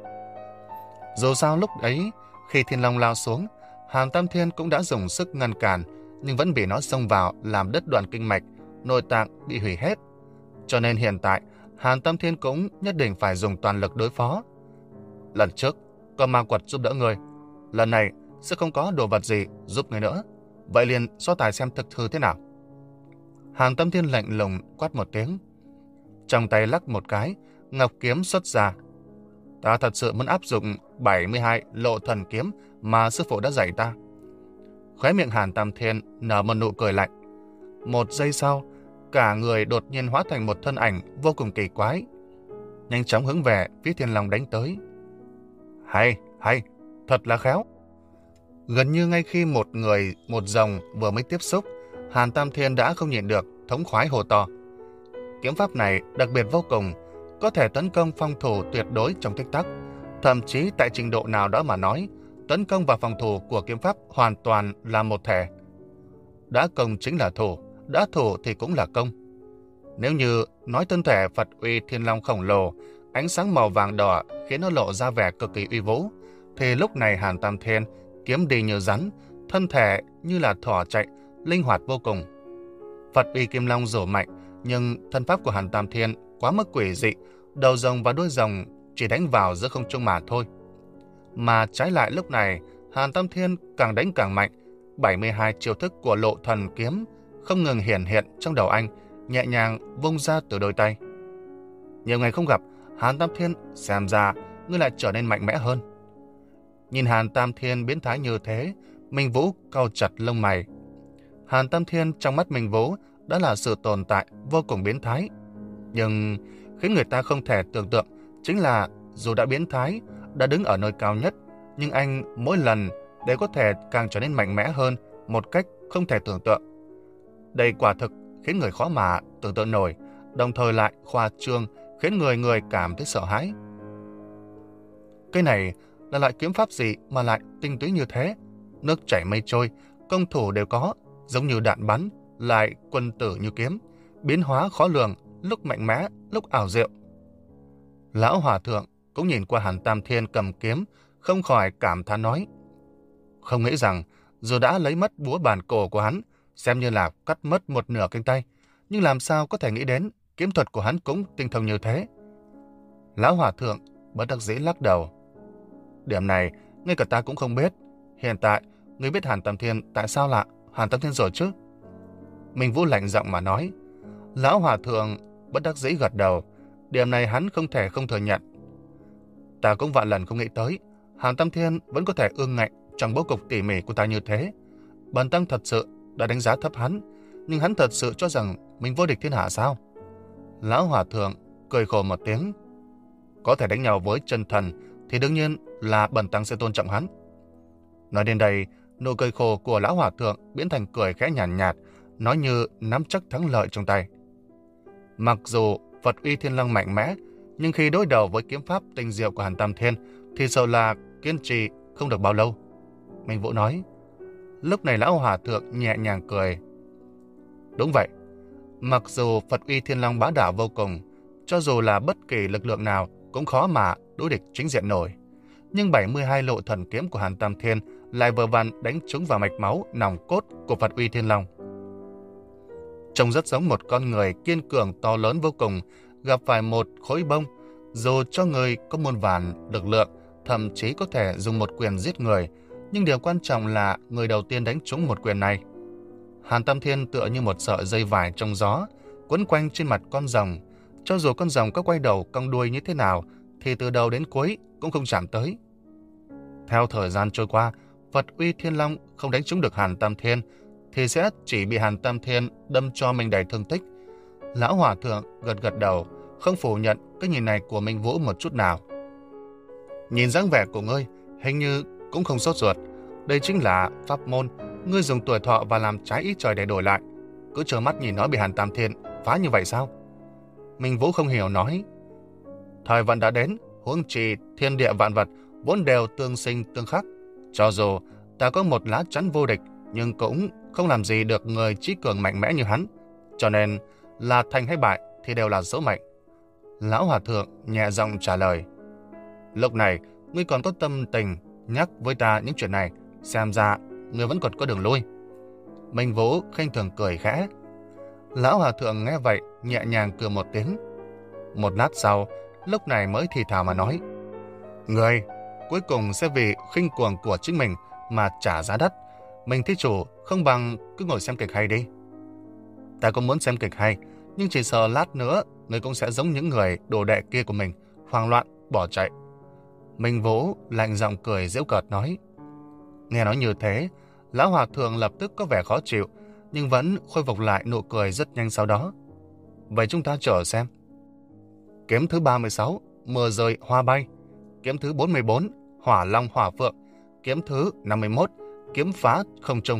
S1: Dù sao lúc ấy, khi thiên long lao xuống, Hàn Tam Thiên cũng đã dùng sức ngăn cản, nhưng vẫn bị nó xông vào làm đứt đoạn kinh mạch, nội tạng bị hủy hết. Cho nên hiện tại, Hàn Tam Thiên cũng nhất định phải dùng toàn lực đối phó. Lần trước, có ma quật giúp đỡ người. Lần này, sẽ không có đồ vật gì giúp người nữa. Vậy liền so tài xem thực hư thế nào. Hàn Tam Thiên lạnh lùng quát một tiếng. Trong tay lắc một cái, ngọc kiếm xuất ra. Ta thật sự muốn áp dụng bảy mươi hai lộ thần kiếm mà sư phụ đã dạy ta. Khóe miệng Hàn Tam Thiên nở một nụ cười lạnh. Một giây sau, cả người đột nhiên hóa thành một thân ảnh vô cùng kỳ quái, nhanh chóng hướng về phía thiên long đánh tới. Hay, hay, thật là khéo. Gần như ngay khi một người, một rồng vừa mới tiếp xúc, Hàn Tam Thiên đã không nhịn được, thống khoái hô to. Kiếm pháp này đặc biệt vô cùng, có thể tấn công phòng thủ tuyệt đối trong tích tắc. Thậm chí tại trình độ nào đó mà nói, tấn công và phòng thủ của kiếm pháp hoàn toàn là một thể. Đã công chính là thủ, đã thủ thì cũng là công. Nếu như nói thân thể Phật uy Thiên Long khổng lồ, ánh sáng màu vàng đỏ khiến nó lộ ra vẻ cực kỳ uy vũ, thì lúc này Hàn Tam Thiên kiếm đi như rắn, thân thể như là thỏ chạy, linh hoạt vô cùng. Phật uy Kim Long rổ mạnh, nhưng thân pháp của Hàn Tam Thiên quá mức quỷ dị, đầu rồng và đuôi rồng chỉ đánh vào giữa không trung mà thôi. Mà trái lại lúc này, Hàn Tam Thiên càng đánh càng mạnh, bảy mươi hai chiêu thức của Lộ Thần kiếm không ngừng hiển hiện trong đầu anh, nhẹ nhàng vung ra từ đôi tay. Nhiều ngày không gặp, Hàn Tam Thiên xem ra ngươi lại trở nên mạnh mẽ hơn. Nhìn Hàn Tam Thiên biến thái như thế, Minh Vũ cau chặt lông mày. Hàn Tam Thiên trong mắt Minh Vũ đã là sự tồn tại vô cùng biến thái. Nhưng khiến người ta không thể tưởng tượng chính là dù đã biến thái, đã đứng ở nơi cao nhất, nhưng anh mỗi lần đều có thể càng trở nên mạnh mẽ hơn một cách không thể tưởng tượng. Đây quả thực khiến người khó mà tưởng tượng nổi, đồng thời lại khoa trương khiến người người cảm thấy sợ hãi. Cái này là loại kiếm pháp gì mà lại tinh túy như thế? Nước chảy mây trôi, công thủ đều có, giống như đạn bắn, lại quân tử như kiếm, biến hóa khó lường, lúc mạnh mẽ, lúc ảo diệu. Lão Hòa Thượng cũng nhìn qua Hàn Tam Thiên cầm kiếm, không khỏi cảm thán nói. Không nghĩ rằng, dù đã lấy mất búa bàn cổ của hắn, xem như là cắt mất một nửa cánh tay, nhưng làm sao có thể nghĩ đến kiếm thuật của hắn cũng tinh thông như thế. Lão Hòa Thượng bất đắc dĩ lắc đầu. Điểm này, ngay cả ta cũng không biết. Hiện tại, ngươi biết Hàn Tam Thiên tại sao lạ Hàn Tam Thiên rồi chứ? Minh Vũ lạnh giọng mà nói. Lão Hòa Thượng bất đắc dĩ gật đầu. Điểm này hắn không thể không thừa nhận. Ta cũng vạn lần không nghĩ tới Hàn Tam Thiên vẫn có thể ương ngạnh trong bố cục tỉ mỉ của ta như thế. Bần tăng thật sự đã đánh giá thấp hắn, nhưng hắn thật sự cho rằng mình vô địch thiên hạ sao? Lão Hòa Thượng cười khổ một tiếng. Có thể đánh nhau với chân thần thì đương nhiên là bần tăng sẽ tôn trọng hắn. Nói đến đây, nụ cười khổ của Lão Hòa Thượng biến thành cười khẽ nhàn nhạt, nhạt, nói như nắm chắc thắng lợi trong tay. Mặc dù Phật uy Thiên Long mạnh mẽ, nhưng khi đối đầu với kiếm pháp tinh diệu của Hàn Tam Thiên thì sợ là kiên trì không được bao lâu. Minh Vũ nói. Lúc này Lão Hòa Thượng nhẹ nhàng cười. Đúng vậy, mặc dù Phật uy Thiên Long bá đạo vô cùng, cho dù là bất kỳ lực lượng nào cũng khó mà đối địch chính diện nổi, nhưng bảy mươi hai lộ thần kiếm của Hàn Tam Thiên lại vừa vặn đánh trúng vào mạch máu nòng cốt của Phật uy Thiên Long. Trông rất giống một con người kiên cường to lớn vô cùng gặp phải một khối bông, dù cho người có muôn vàn lực lượng, thậm chí có thể dùng một quyền giết người, nhưng điều quan trọng là người đầu tiên đánh trúng một quyền này. Hàn Tam Thiên tựa như một sợi dây vải trong gió, quấn quanh trên mặt con rồng. Cho dù con rồng có quay đầu cong đuôi như thế nào, thì từ đầu đến cuối cũng không chạm tới. Theo thời gian trôi qua, Phật uy Thiên Long không đánh trúng được Hàn Tam Thiên, thì sẽ chỉ bị Hàn Tam Thiên đâm cho mình đầy thương tích. Lão Hòa Thượng gật gật đầu, không phủ nhận cái nhìn này của Minh Vũ một chút nào. Nhìn dáng vẻ của ngươi, hình như cũng không sốt ruột. Đây chính là pháp môn, ngươi dùng tuổi thọ và làm trái ý trời để đổi lại. Cứ trơ mắt nhìn nó bị Hàn Tam Thiên phá như vậy sao? Minh Vũ không hiểu nói. Thời vận đã đến, huống chi thiên địa vạn vật vốn đều tương sinh tương khắc. Cho dù ta có một lá chắn vô địch, nhưng cũng không làm gì được người trí cường mạnh mẽ như hắn. Cho nên là thành hay bại thì đều là số mệnh. Lão Hòa Thượng nhẹ giọng trả lời. Lúc này ngươi còn có tâm tình nhắc với ta những chuyện này, xem ra ngươi vẫn còn có đường lui. Minh Vũ khinh thường cười khẽ. Lão Hòa Thượng nghe vậy nhẹ nhàng cười một tiếng. Một lát sau, lúc này mới thì thào mà nói. Ngươi cuối cùng sẽ vì khinh cuồng của chính mình mà trả giá đắt. Mình thí chủ không bằng cứ ngồi xem kịch hay đi. Ta cũng muốn xem kịch hay, nhưng chỉ sợ lát nữa ngươi cũng sẽ giống những người đồ đệ kia của mình, hoang loạn bỏ chạy. Minh Vũ lạnh giọng cười giễu cợt nói. Nghe nói như thế, Lão Hòa Thượng lập tức có vẻ khó chịu, nhưng vẫn khôi phục lại nụ cười rất nhanh sau đó. Vậy chúng ta chờ xem. Kiếm thứ ba mươi sáu, mưa rơi hoa bay. Kiếm thứ bốn mươi bốn, hỏa long hỏa phượng. Kiếm thứ năm mươi mốt, kiếm phá không trung.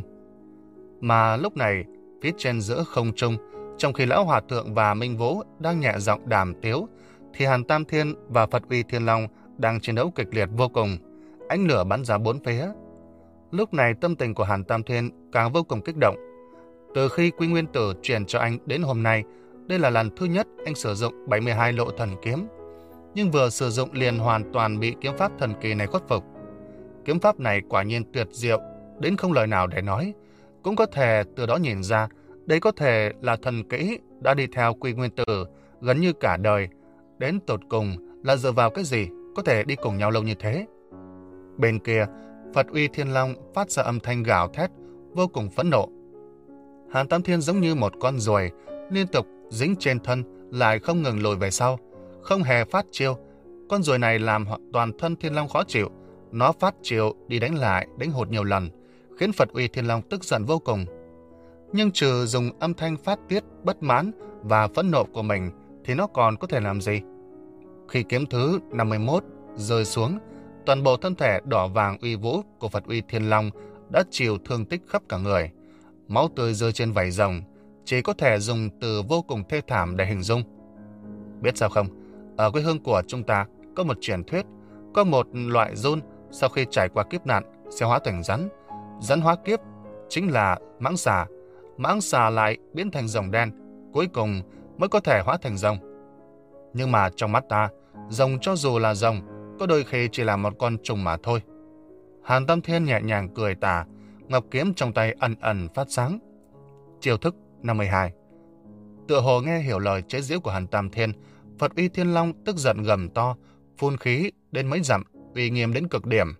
S1: Mà lúc này, phía trên giữa không trung, trong khi Lão Hòa Thượng và Minh Vũ đang nhẹ giọng đàm tiếu, thì Hàn Tam Thiên và Phật uy Thiên Long đang chiến đấu kịch liệt vô cùng. Ánh lửa bắn ra bốn phía. Lúc này tâm tình của Hàn Tam Thiên càng vô cùng kích động. Từ khi Quy Nguyên Tử truyền cho anh đến hôm nay, Đây là lần thứ nhất anh sử dụng bảy mươi hai lộ thần kiếm, nhưng vừa sử dụng liền hoàn toàn bị kiếm pháp thần kỳ này khuất phục. Kiếm pháp này quả nhiên tuyệt diệu, đến không lời nào để nói. Cũng có thể từ đó nhìn ra, đây có thể là thần kỹ đã đi theo Quy Nguyên Tử gần như cả đời. Đến tột cùng là dựa vào cái gì có thể đi cùng nhau lâu như thế. Bên kia, Phật Uy Thiên Long phát ra âm thanh gào thét, vô cùng phẫn nộ. Hàn Tam Thiên giống như một con ruồi, liên tục dính trên thân, lại không ngừng lùi về sau, không hề phát chiêu. Con ruồi này làm toàn thân Thiên Long khó chịu. Nó phát chiêu đi đánh lại, đánh hụt nhiều lần, khiến Phật Uy Thiên Long tức giận vô cùng. Nhưng trừ dùng âm thanh phát tiết bất mãn và phẫn nộ của mình, thì nó còn có thể làm gì? Khi kiếm thứ năm mươi mốt rơi xuống, toàn bộ thân thể đỏ vàng uy vũ của Phật Uy Thiên Long đã chịu thương tích khắp cả người. Máu tươi rơi trên vảy rồng, chỉ có thể dùng từ vô cùng thê thảm để hình dung. Biết sao không? Ở quê hương của chúng ta có một truyền thuyết, có một loại giun sau khi trải qua kiếp nạn sẽ hóa thành rắn. Rắn hóa kiếp chính là mãng xà. Mãng xà lại biến thành rồng đen, cuối cùng mới có thể hóa thành rồng. Nhưng mà trong mắt ta, rồng cho dù là rồng, có đôi khi chỉ là một con trùng mà thôi. Hàn Tam Thiên nhẹ nhàng cười tà, ngọc kiếm trong tay ẩn ẩn phát sáng. Chiêu thức năm mươi hai. Tựa hồ nghe hiểu lời chế giễu của Hàn Tam Thiên, Phật Uy Thiên Long tức giận gầm to, phun khí đến mấy dặm, uy nghiêm đến cực điểm.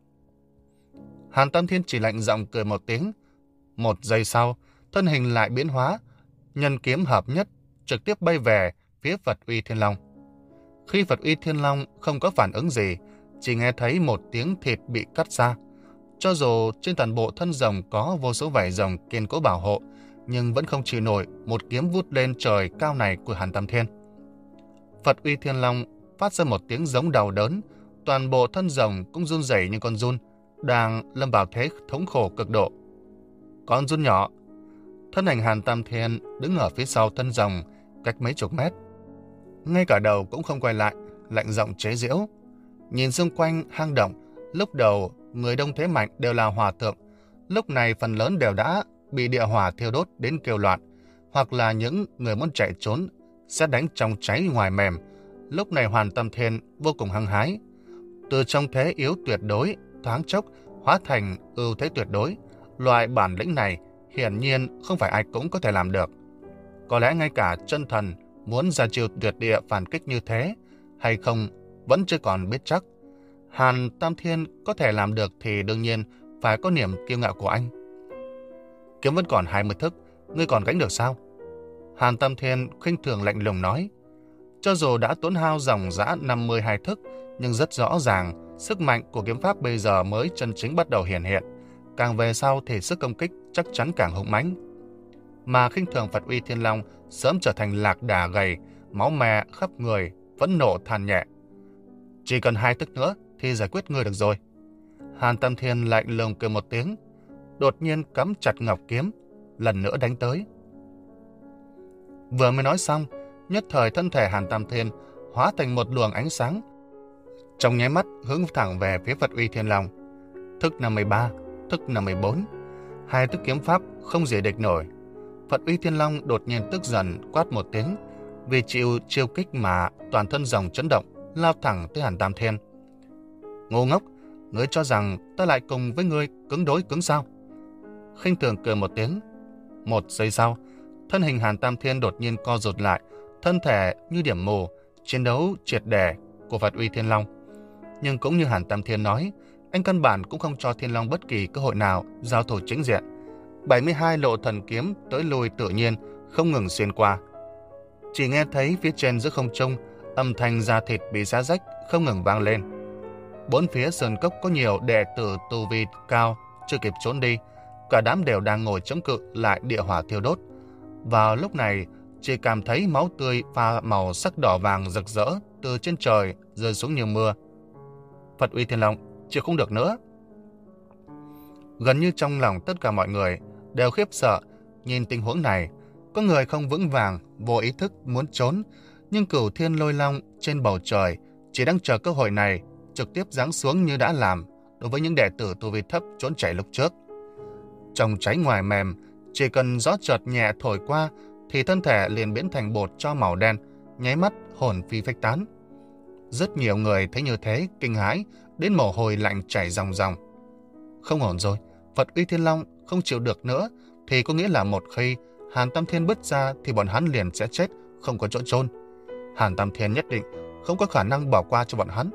S1: Hàn Tam Thiên chỉ lạnh giọng cười một tiếng. Một giây sau, thân hình lại biến hóa, nhân kiếm hợp nhất, trực tiếp bay về phía Phật Uy Thiên Long. Khi Phật Uy Thiên Long không có phản ứng gì, chỉ nghe thấy một tiếng thịt bị cắt ra. Cho dù trên toàn bộ thân rồng có vô số vảy rồng kiên cố bảo hộ, nhưng vẫn không chịu nổi một kiếm vút lên trời cao này của Hàn Tam Thiên. Phật Uy Thiên Long phát ra một tiếng giống đau đớn, toàn bộ thân rồng cũng run rẩy như con giun, đang lâm vào thế thống khổ cực độ. Con giun nhỏ. Thân ảnh Hàn Tam Thiên đứng ở phía sau thân rồng, cách mấy chục mét. Ngay cả đầu cũng không quay lại, lạnh giọng chế giễu. Nhìn xung quanh hang động, lúc đầu người đông thế mạnh đều là hòa thượng, lúc này phần lớn đều đã bị địa hỏa thiêu đốt đến kêu loạn, hoặc là những người muốn chạy trốn sẽ đánh trong cháy ngoài mềm. Lúc này Hàn Tam Thiên vô cùng hăng hái, từ trong thế yếu tuyệt đối thoáng chốc hóa thành ưu thế tuyệt đối. Loại bản lĩnh này hiển nhiên không phải ai cũng có thể làm được. Có lẽ ngay cả chân thần muốn ra chiêu tuyệt địa phản kích như thế hay không vẫn chưa còn biết chắc. Hàn Tam Thiên có thể làm được thì đương nhiên phải có niềm kiêu ngạo của anh. Kiếm vẫn còn hai mươi thức, ngươi còn gánh được sao? Hàn Tam Thiên khinh thường lạnh lùng nói. Cho dù đã tốn hao dòng dã năm mươi hai thức, nhưng rất rõ ràng sức mạnh của kiếm pháp bây giờ mới chân chính bắt đầu hiện hiện. Càng về sau thì sức công kích chắc chắn càng hung mãnh. Mà khinh thường Phật Uy Thiên Long sớm trở thành lạc đà gầy, máu me khắp người, vẫn nộ than nhẹ. Chỉ cần hai thức nữa thì giải quyết ngươi được rồi. Hàn Tam Thiên lạnh lùng cười một tiếng, đột nhiên cắm chặt ngọc kiếm, lần nữa đánh tới. Vừa mới nói xong, nhất thời thân thể Hàn Tam Thiên hóa thành một luồng ánh sáng, trong nháy mắt hướng thẳng về phía Phật Uy Thiên Long. Thức năm mươi ba, thức năm mươi bốn, hai thức kiếm pháp không gì địch nổi. Phật Uy Thiên Long đột nhiên tức giận quát một tiếng, vì chịu chiêu kích mà toàn thân rồng chấn động, lao thẳng tới Hàn Tam Thiên. Ngu ngốc, ngươi cho rằng ta lại cùng với ngươi cứng đối cứng sao? Khinh thường cười một tiếng. Một giây sau, thân hình Hàn Tam Thiên đột nhiên co rụt lại, thân thể như điểm mù, chiến đấu triệt để của Phật Uy Thiên Long. Nhưng cũng như Hàn Tam Thiên nói, anh căn bản cũng không cho Thiên Long bất kỳ cơ hội nào giao thủ chính diện. bảy mươi hai lộ thần kiếm tới lui tự nhiên, không ngừng xuyên qua. Chỉ nghe thấy phía trên giữa không trung, âm thanh da thịt bị xé rách không ngừng vang lên. Bốn phía sơn cốc có nhiều đệ tử tu vi cao chưa kịp trốn đi, cả đám đều đang ngồi chống cự lại địa hỏa thiêu đốt. Vào lúc này, chỉ cảm thấy máu tươi pha màu sắc đỏ vàng rực rỡ từ trên trời rơi xuống như mưa. Phật Uy Thiên Long chịu không được nữa. Gần như trong lòng tất cả mọi người đều khiếp sợ nhìn tình huống này. Có người không vững vàng, vô ý thức muốn trốn, nhưng Cửu Thiên Lôi Long trên bầu trời chỉ đang chờ cơ hội này trực tiếp giáng xuống như đã làm đối với những đệ tử tu vi thấp trốn chạy lúc trước. Trong cháy ngoài mềm, chỉ cần gió chợt nhẹ thổi qua, thì thân thể liền biến thành bột tro màu đen, nháy mắt hồn phi phách tán. Rất nhiều người thấy như thế kinh hãi đến mồ hôi lạnh chảy ròng ròng. Không ổn rồi, Phật Uy Thiên Long không chịu được nữa thì có nghĩa là một khi Hàn Tam Thiên bứt ra thì bọn hắn liền sẽ chết, không có chỗ chôn. Hàn Tam Thiên nhất định không có khả năng bỏ qua cho bọn hắn.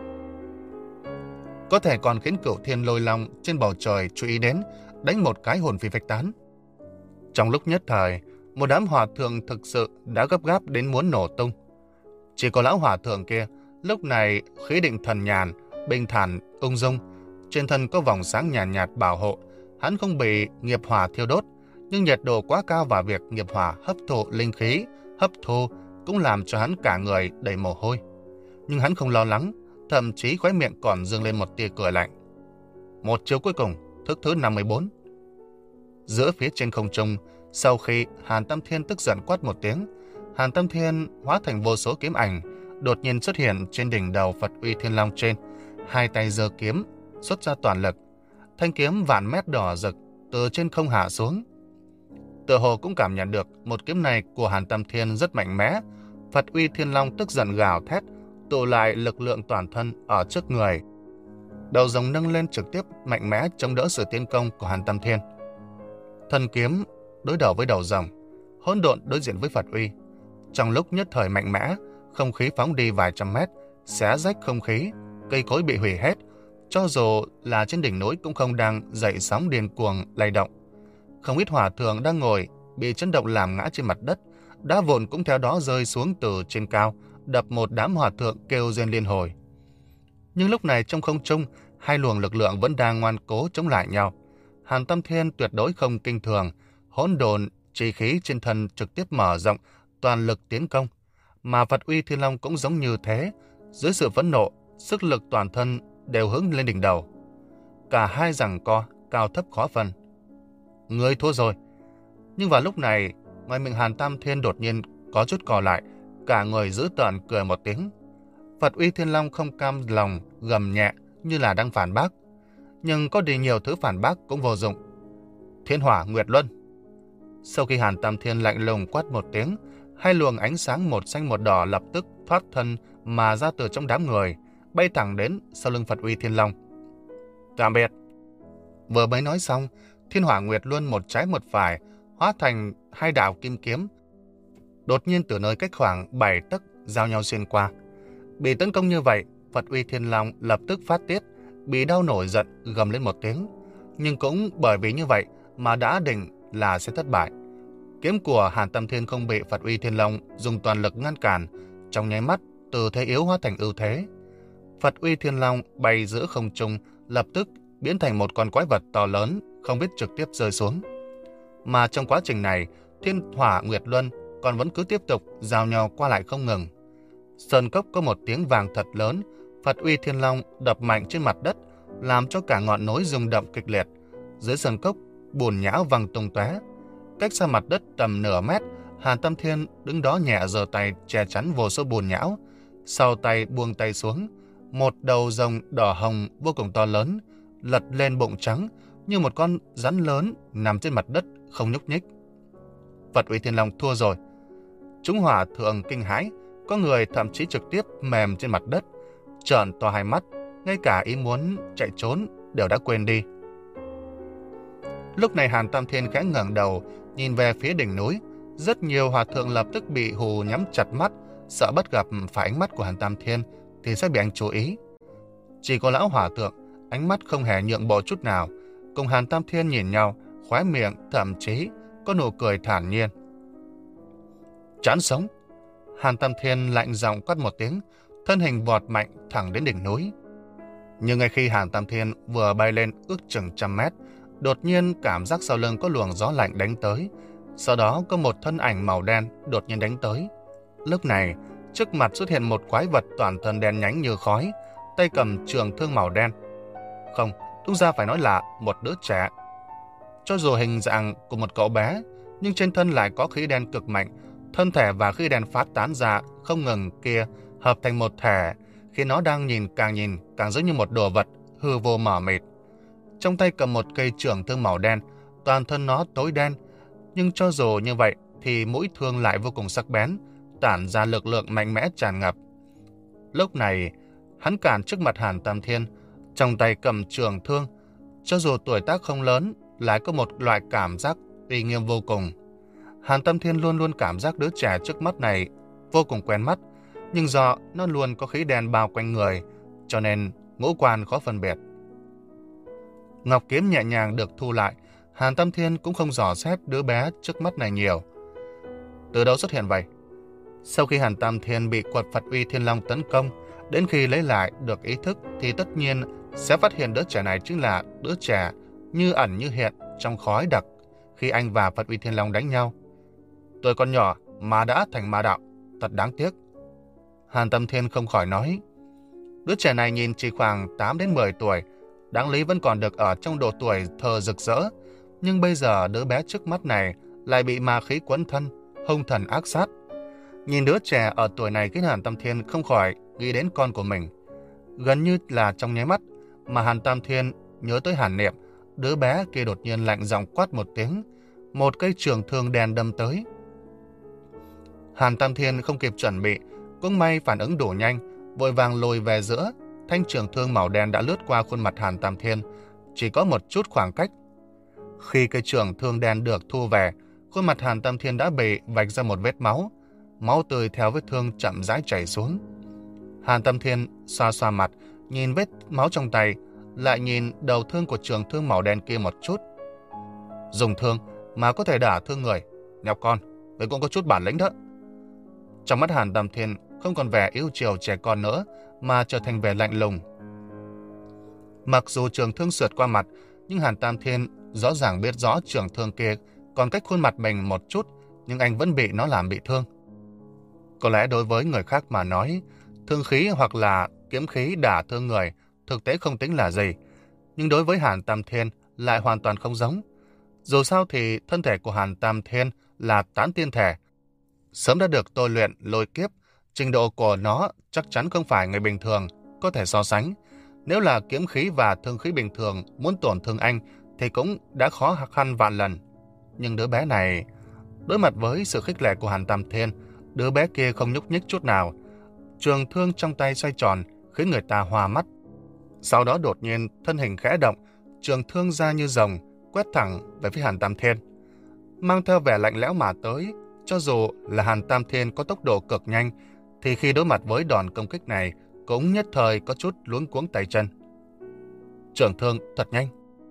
S1: Có thể còn khiến Cửu Thiên Lôi Long trên bầu trời chú ý đến, đánh một cái hồn phi phách tán. Trong lúc nhất thời, một đám hòa thượng thực sự đã gấp gáp đến muốn nổ tung. Chỉ có lão hòa thượng kia, lúc này khí định thần nhàn, bình thản, ung dung, trên thân có vòng sáng nhàn nhạt, nhạt bảo hộ, hắn không bị nghiệp hỏa thiêu đốt, nhưng nhiệt độ quá cao và việc nghiệp hỏa hấp thụ linh khí, hấp thu cũng làm cho hắn cả người đầy mồ hôi. Nhưng hắn không lo lắng, thậm chí khóe miệng còn dương lên một tia cười lạnh. Một chiêu cuối cùng, thức thứ năm mươi bốn. Giữa phía trên không trung, sau khi Hàn Tam Thiên tức giận quát một tiếng, Hàn Tam Thiên hóa thành vô số kiếm ảnh, đột nhiên xuất hiện trên đỉnh đầu Phật Uy Thiên Long trên, hai tay giơ kiếm, xuất ra toàn lực. Thanh kiếm vạn mét đỏ rực từ trên không hạ xuống. Tựa hồ cũng cảm nhận được một kiếm này của Hàn Tam Thiên rất mạnh mẽ. Phật Uy Thiên Long tức giận gào thét, tụ lại lực lượng toàn thân ở trước người. Đầu rồng nâng lên trực tiếp mạnh mẽ chống đỡ sự tiến công của Hàn Tam Thiên. Thân kiếm đối đầu với đầu rồng, hỗn độn đối diện với Phật Uy. Trong lúc nhất thời mạnh mẽ, không khí phóng đi vài trăm mét, xé rách không khí, cây cối bị hủy hết. Cho dù là trên đỉnh núi cũng không đang dậy sóng điên cuồng lay động. Không ít hòa thượng đang ngồi bị chấn động làm ngã trên mặt đất, đá vụn cũng theo đó rơi xuống từ trên cao, đập một đám hòa thượng kêu rên liên hồi. Nhưng lúc này trong không trung, hai luồng lực lượng vẫn đang ngoan cố chống lại nhau. Hàn Tam Thiên tuyệt đối không kinh thường, hỗn độn chi khí trên thân trực tiếp mở rộng, toàn lực tiến công. Mà Phật Uy Thiên Long cũng giống như thế, dưới sự phẫn nộ, sức lực toàn thân đều hướng lên đỉnh đầu. Cả hai giằng co, cao thấp khó phân. Ngươi thua rồi. Nhưng vào lúc này, ngoài miệng Hàn Tam Thiên đột nhiên có chút cò lại, cả người giữ tợn cười một tiếng. Phật Uy Thiên Long không cam lòng, gầm nhẹ như là đang phản bác. Nhưng có đi nhiều thứ phản bác cũng vô dụng. Thiên Hỏa Nguyệt Luân. Sau khi Hàn Tam Thiên lạnh lùng quát một tiếng, hai luồng ánh sáng một xanh một đỏ lập tức thoát thân mà ra từ trong đám người, bay thẳng đến sau lưng Phật Uy Thiên Long. Tạm biệt. Vừa mới nói xong, Thiên Hỏa Nguyệt Luân một trái một phải, hóa thành hai đạo kim kiếm. Đột nhiên từ nơi cách khoảng bảy tấc giao nhau xuyên qua. Bị tấn công như vậy, Phật Uy Thiên Long lập tức phát tiết, bị đau nổi giận, gầm lên một tiếng. Nhưng cũng bởi vì như vậy mà đã định là sẽ thất bại. Kiếm của Hàn Tam Thiên không bị Phật Uy Thiên Long dùng toàn lực ngăn cản, trong nháy mắt từ thế yếu hóa thành ưu thế. Phật Uy Thiên Long bay giữa không trung, lập tức biến thành một con quái vật to lớn, không biết trực tiếp rơi xuống. Mà trong quá trình này, Thiên Hỏa Nguyệt Luân còn vẫn cứ tiếp tục giao nhau qua lại không ngừng. Sơn cốc có một tiếng vàng thật lớn, Phật Uy Thiên Long đập mạnh trên mặt đất, làm cho cả ngọn núi rung động kịch liệt. Dưới sơn cốc, bùn nhão văng tung tóe. Cách xa mặt đất tầm nửa mét, Hàn Tam Thiên đứng đó nhẹ giơ tay che chắn vô số bùn nhão. Sau tay buông tay xuống, một đầu rồng đỏ hồng vô cùng to lớn lật lên bụng trắng như một con rắn lớn nằm trên mặt đất không nhúc nhích. Phật Uy Thiên Long thua rồi. Chúng hòa thượng kinh hãi, có người thậm chí trực tiếp mềm trên mặt đất, trợn to hai mắt, ngay cả ý muốn chạy trốn đều đã quên đi. Lúc này Hàn Tam Thiên khẽ ngẩng đầu, nhìn về phía đỉnh núi. Rất nhiều hòa thượng lập tức bị hù nhắm chặt mắt, sợ bắt gặp phải ánh mắt của Hàn Tam Thiên thì sẽ bị anh chú ý. Chỉ có lão hòa thượng, ánh mắt không hề nhượng bộ chút nào, cùng Hàn Tam Thiên nhìn nhau, khóe miệng thậm chí có nụ cười thản nhiên. Chán sống. Hàn Tam Thiên lạnh giọng quát một tiếng, thân hình vọt mạnh thẳng đến đỉnh núi. Nhưng ngay khi Hàn Tam Thiên vừa bay lên ước chừng trăm mét, đột nhiên cảm giác sau lưng có luồng gió lạnh đánh tới. Sau đó có một thân ảnh màu đen đột nhiên đánh tới. Lúc này, trước mặt xuất hiện một quái vật toàn thân đen nhánh như khói, tay cầm trường thương màu đen. Không, đúng ra phải nói là một đứa trẻ. Cho dù hình dạng của một cậu bé, nhưng trên thân lại có khí đen cực mạnh. Thân thể và khí đen phát tán ra không ngừng kia hợp thành một thể, khi nó đang nhìn càng nhìn càng giống như một đồ vật hư vô mờ mịt. Trong tay cầm một cây trường thương màu đen, toàn thân nó tối đen, nhưng cho dù như vậy thì mũi thương lại vô cùng sắc bén, tản ra lực lượng mạnh mẽ tràn ngập. Lúc này, hắn cản trước mặt Hàn Tam Thiên, trong tay cầm trường thương, cho dù tuổi tác không lớn, lại có một loại cảm giác uy nghiêm vô cùng. Hàn Tam Thiên luôn luôn cảm giác đứa trẻ trước mắt này vô cùng quen mắt, nhưng do nó luôn có khí đen bao quanh người, cho nên ngũ quan khó phân biệt. Ngọc kiếm nhẹ nhàng được thu lại, Hàn Tam Thiên cũng không dò xét đứa bé trước mắt này nhiều. Từ đâu xuất hiện vậy? Sau khi Hàn Tam Thiên bị quật Phật Uy Thiên Long tấn công, đến khi lấy lại được ý thức thì tất nhiên sẽ phát hiện đứa trẻ này chính là đứa trẻ như ẩn như hiện trong khói đặc khi anh và Phật Uy Thiên Long đánh nhau. Tuổi còn nhỏ mà đã thành ma đạo, thật đáng tiếc. Hàn Tam Thiên không khỏi nói. Đứa trẻ này nhìn chỉ khoảng tám đến mười tuổi, đáng lý vẫn còn được ở trong độ tuổi thơ rực rỡ, nhưng bây giờ đứa bé trước mắt này lại bị ma khí quấn thân, hung thần ác sát. Nhìn đứa trẻ ở tuổi này khiến Hàn Tam Thiên không khỏi nghĩ đến con của mình. Gần như là trong nháy mắt mà Hàn Tam Thiên nhớ tới Hàn Niệm, đứa bé kia đột nhiên lạnh giọng quát một tiếng, một cây trường thương đen đâm tới. Hàn Tam Thiên không kịp chuẩn bị, cũng may phản ứng đủ nhanh, vội vàng lùi về giữa. Thanh trường thương màu đen đã lướt qua khuôn mặt Hàn Tam Thiên, chỉ có một chút khoảng cách. Khi cây trường thương đen được thu về, khuôn mặt Hàn Tam Thiên đã bị vạch ra một vết máu, máu tươi theo vết thương chậm rãi chảy xuống. Hàn Tam Thiên xoa xoa mặt, nhìn vết máu trong tay, lại nhìn đầu thương của trường thương màu đen kia một chút. Dùng thương mà có thể đả thương người, nhóc con, vậy cũng có chút bản lĩnh đó. Trong mắt Hàn Tam Thiên không còn vẻ yêu chiều trẻ con nữa, mà trở thành vẻ lạnh lùng. Mặc dù trường thương sượt qua mặt, nhưng Hàn Tam Thiên rõ ràng biết rõ trường thương kia còn cách khuôn mặt mình một chút, nhưng anh vẫn bị nó làm bị thương. Có lẽ đối với người khác mà nói, thương khí hoặc là kiếm khí đả thương người thực tế không tính là gì, nhưng đối với Hàn Tam Thiên lại hoàn toàn không giống. Dù sao thì thân thể của Hàn Tam Thiên là tán tiên thể, sớm đã được tôi luyện lôi kiếp, trình độ của nó chắc chắn không phải người bình thường có thể so sánh. Nếu là kiếm khí và thương khí bình thường muốn tổn thương anh thì cũng đã khó khăn vạn lần. Nhưng đứa bé này, đối mặt với sự khích lệ của Hàn Tam Thiên, đứa bé kia không nhúc nhích chút nào. Trường thương trong tay xoay tròn khiến người ta hoa mắt. Sau đó đột nhiên thân hình khẽ động, trường thương ra như rồng, quét thẳng về phía Hàn Tam Thiên. Mang theo vẻ lạnh lẽo mà tới, cho dù là Hàn Tam Thiên có tốc độ cực nhanh, thì khi đối mặt với đòn công kích này cũng nhất thời có chút luống cuống tay chân. Trường thương thật nhanh.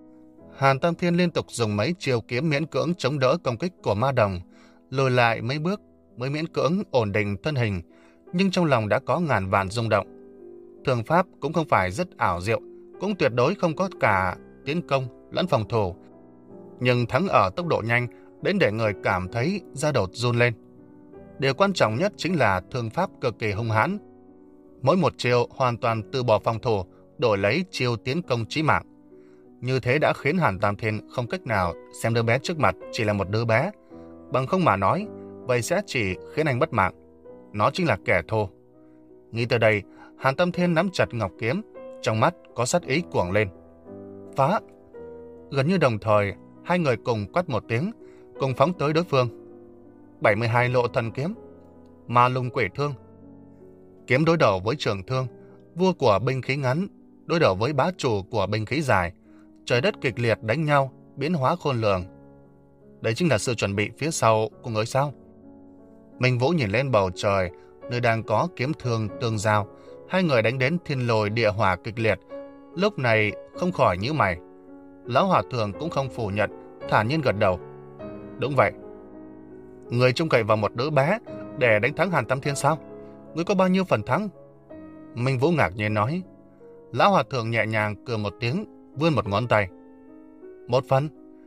S1: Hàn Tam Thiên liên tục dùng mấy chiêu kiếm miễn cưỡng chống đỡ công kích của ma đồng, lùi lại mấy bước mới miễn cưỡng ổn định thân hình, nhưng trong lòng đã có ngàn vạn rung động. Thương pháp cũng không phải rất ảo diệu, cũng tuyệt đối không có cả tiến công lẫn phòng thủ, nhưng thắng ở tốc độ nhanh đến để người cảm thấy da đầu run lên. Điều quan trọng nhất chính là thương pháp cực kỳ hung hãn. Mỗi một chiêu hoàn toàn từ bỏ phòng thủ, đổi lấy chiêu tiến công chí mạng. Như thế đã khiến Hàn Tam Thiên không cách nào xem đứa bé trước mặt chỉ là một đứa bé. Bằng không mà nói, vậy sẽ chỉ khiến anh mất mạng. Nó chính là kẻ thù. Nghĩ tới đây, Hàn Tam Thiên nắm chặt ngọc kiếm, trong mắt có sát ý cuồng lên. Phá! Gần như đồng thời, hai người cùng quát một tiếng, cùng phóng tới đối phương. bảy mươi hai lộ thần kiếm, ma lung quỷ thương. Kiếm đối đầu với trường thương, vua của binh khí ngắn đối đầu với bá chủ của binh khí dài. Trời đất kịch liệt đánh nhau, biến hóa khôn lường. Đấy chính là sự chuẩn bị phía sau của người sao? Minh Vũ nhìn lên bầu trời, nơi đang có kiếm thương tương giao. Hai người đánh đến thiên lôi địa hỏa kịch liệt. Lúc này không khỏi nhíu mày. Lão Hòa Thượng cũng không phủ nhận, thản nhiên gật đầu. Đúng vậy. Người trông cậy vào một đứa bé để đánh thắng Hàn Tam Thiên sao? Ngươi có bao nhiêu phần thắng? Minh Vũ ngạc nhiên nói. Lão Hòa Thượng nhẹ nhàng cười một tiếng, vươn một ngón tay. Một phần.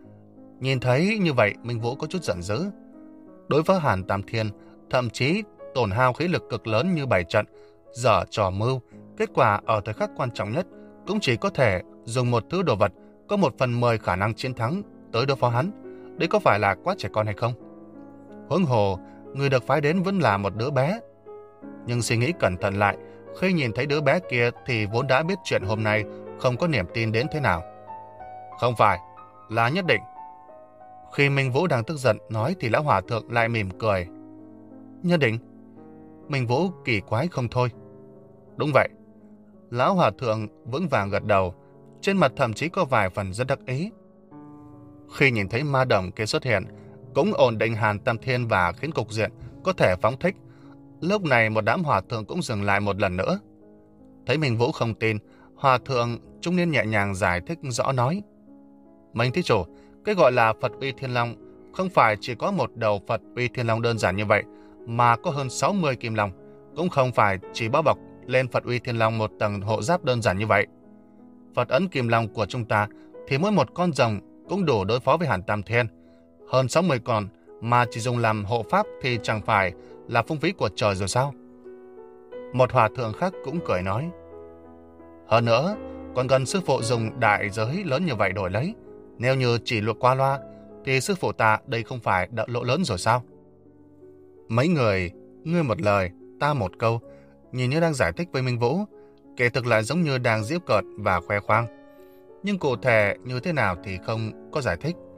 S1: Nhìn thấy như vậy, Minh Vũ có chút giận dữ. Đối với Hàn Tam Thiên, thậm chí tổn hao khí lực cực lớn như bày trận, dở trò mưu, kết quả ở thời khắc quan trọng nhất cũng chỉ có thể dùng một thứ đồ vật có một phần mười khả năng chiến thắng tới đối phó hắn. Đấy có phải là quá trẻ con hay không? Huống hồ, người được phái đến vẫn là một đứa bé. Nhưng suy nghĩ cẩn thận lại, khi nhìn thấy đứa bé kia thì vốn đã biết chuyện hôm nay không có niềm tin đến thế nào. Không phải, là nhất định. Khi Minh Vũ đang tức giận nói thì lão hòa thượng lại mỉm cười. Nhất định? Minh Vũ kỳ quái không thôi. Đúng vậy. Lão hòa thượng vững vàng gật đầu, trên mặt thậm chí có vài phần rất đắc ý. Khi nhìn thấy ma đồng kia xuất hiện, cũng ổn định Hàn Tam Thiên và khiến cục diện có thể phóng thích. Lúc này một đám hòa thượng cũng dừng lại một lần nữa. Thấy Minh Vũ không tin, hòa thượng trung niên nhẹ nhàng giải thích rõ nói. Minh thí chủ, cái gọi là Phật uy Thiên Long không phải chỉ có một đầu Phật uy Thiên Long đơn giản như vậy, mà có hơn sáu mươi kim long, cũng không phải chỉ bao bọc lên Phật uy Thiên Long một tầng hộ giáp đơn giản như vậy. Phật ấn Kim Long của chúng ta thì mỗi một con rồng cũng đủ đối phó với Hàn Tam Thiên. Hơn sáu mươi con mà chỉ dùng làm hộ pháp thì chẳng phải là phung phí của trời rồi sao? Một hòa thượng khác cũng cười nói. Hơn nữa, còn gần sư phụ dùng đại giới lớn như vậy đổi lấy. Nếu như chỉ luộc qua loa, thì sư phụ ta đây không phải đợ lỗ lớn rồi sao? Mấy người, ngươi một lời, ta một câu, nhìn như đang giải thích với Minh Vũ, kể thực lại giống như đang giễu cợt và khoe khoang. Nhưng cụ thể như thế nào thì không có giải thích.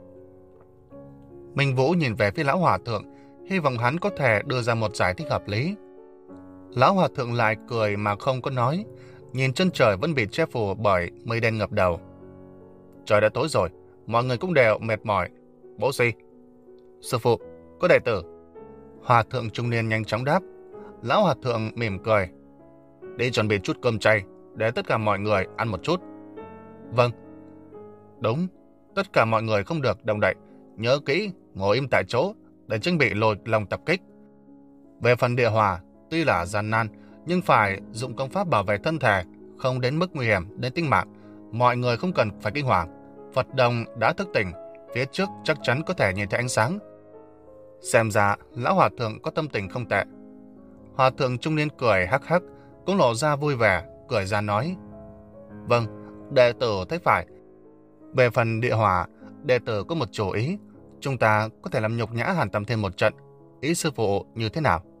S1: Minh Vũ nhìn về phía lão hòa thượng, hy vọng hắn có thể đưa ra một giải thích hợp lý. Lão hòa thượng lại cười mà không có nói, nhìn chân trời vẫn bị che phủ bởi mây đen ngập đầu. Trời đã tối rồi, mọi người cũng đều mệt mỏi. Bố si. Sư phụ, có đệ tử. Hòa thượng trung niên nhanh chóng đáp. Lão hòa thượng mỉm cười. Đi chuẩn bị chút cơm chay, để tất cả mọi người ăn một chút. Vâng. Đúng, tất cả mọi người không được động đậy. Nhớ kỹ, ngồi im tại chỗ, để tránh bị lôi lòng tập kích. Về phần địa hỏa, tuy là gian nan, nhưng phải dụng công pháp bảo vệ thân thể, không đến mức nguy hiểm đến tính mạng. Mọi người không cần phải kinh hoàng. Phật đồng đã thức tỉnh, phía trước chắc chắn có thể nhìn thấy ánh sáng. Xem ra, lão hòa thượng có tâm tình không tệ. Hòa thượng trung niên cười hắc hắc, cũng lộ ra vui vẻ, cười ra nói. Vâng, đệ tử thấy phải. Về phần địa hỏa, đệ tử có một chủ ý. Chúng ta có thể làm nhục nhã Hàn Tam Thiên một trận. Ý sư phụ như thế nào?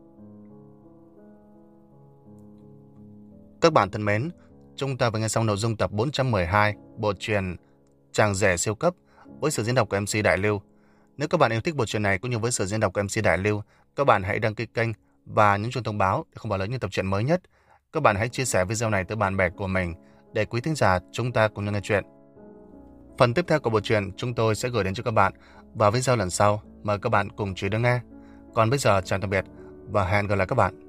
S1: Các bạn thân mến, chúng ta vừa nghe xong nội dung tập bốn trăm mười hai bộ truyện Chàng rể siêu cấp với sự diễn đọc của em xê Đại Lưu. Nếu các bạn yêu thích bộ truyện này cũng như với sự diễn đọc của em xê Đại Lưu, các bạn hãy đăng ký kênh và nhấn chuông thông báo để không bỏ lỡ những tập truyện mới nhất. Các bạn hãy chia sẻ video này tới bạn bè của mình để quý thính giả chúng ta cùng nhau nghe chuyện. Phần tiếp theo của bộ truyện chúng tôi sẽ gửi đến cho các bạn vào video lần sau. Mời các bạn cùng chú ý đón nghe. Còn bây giờ chào tạm biệt và hẹn gặp lại các bạn.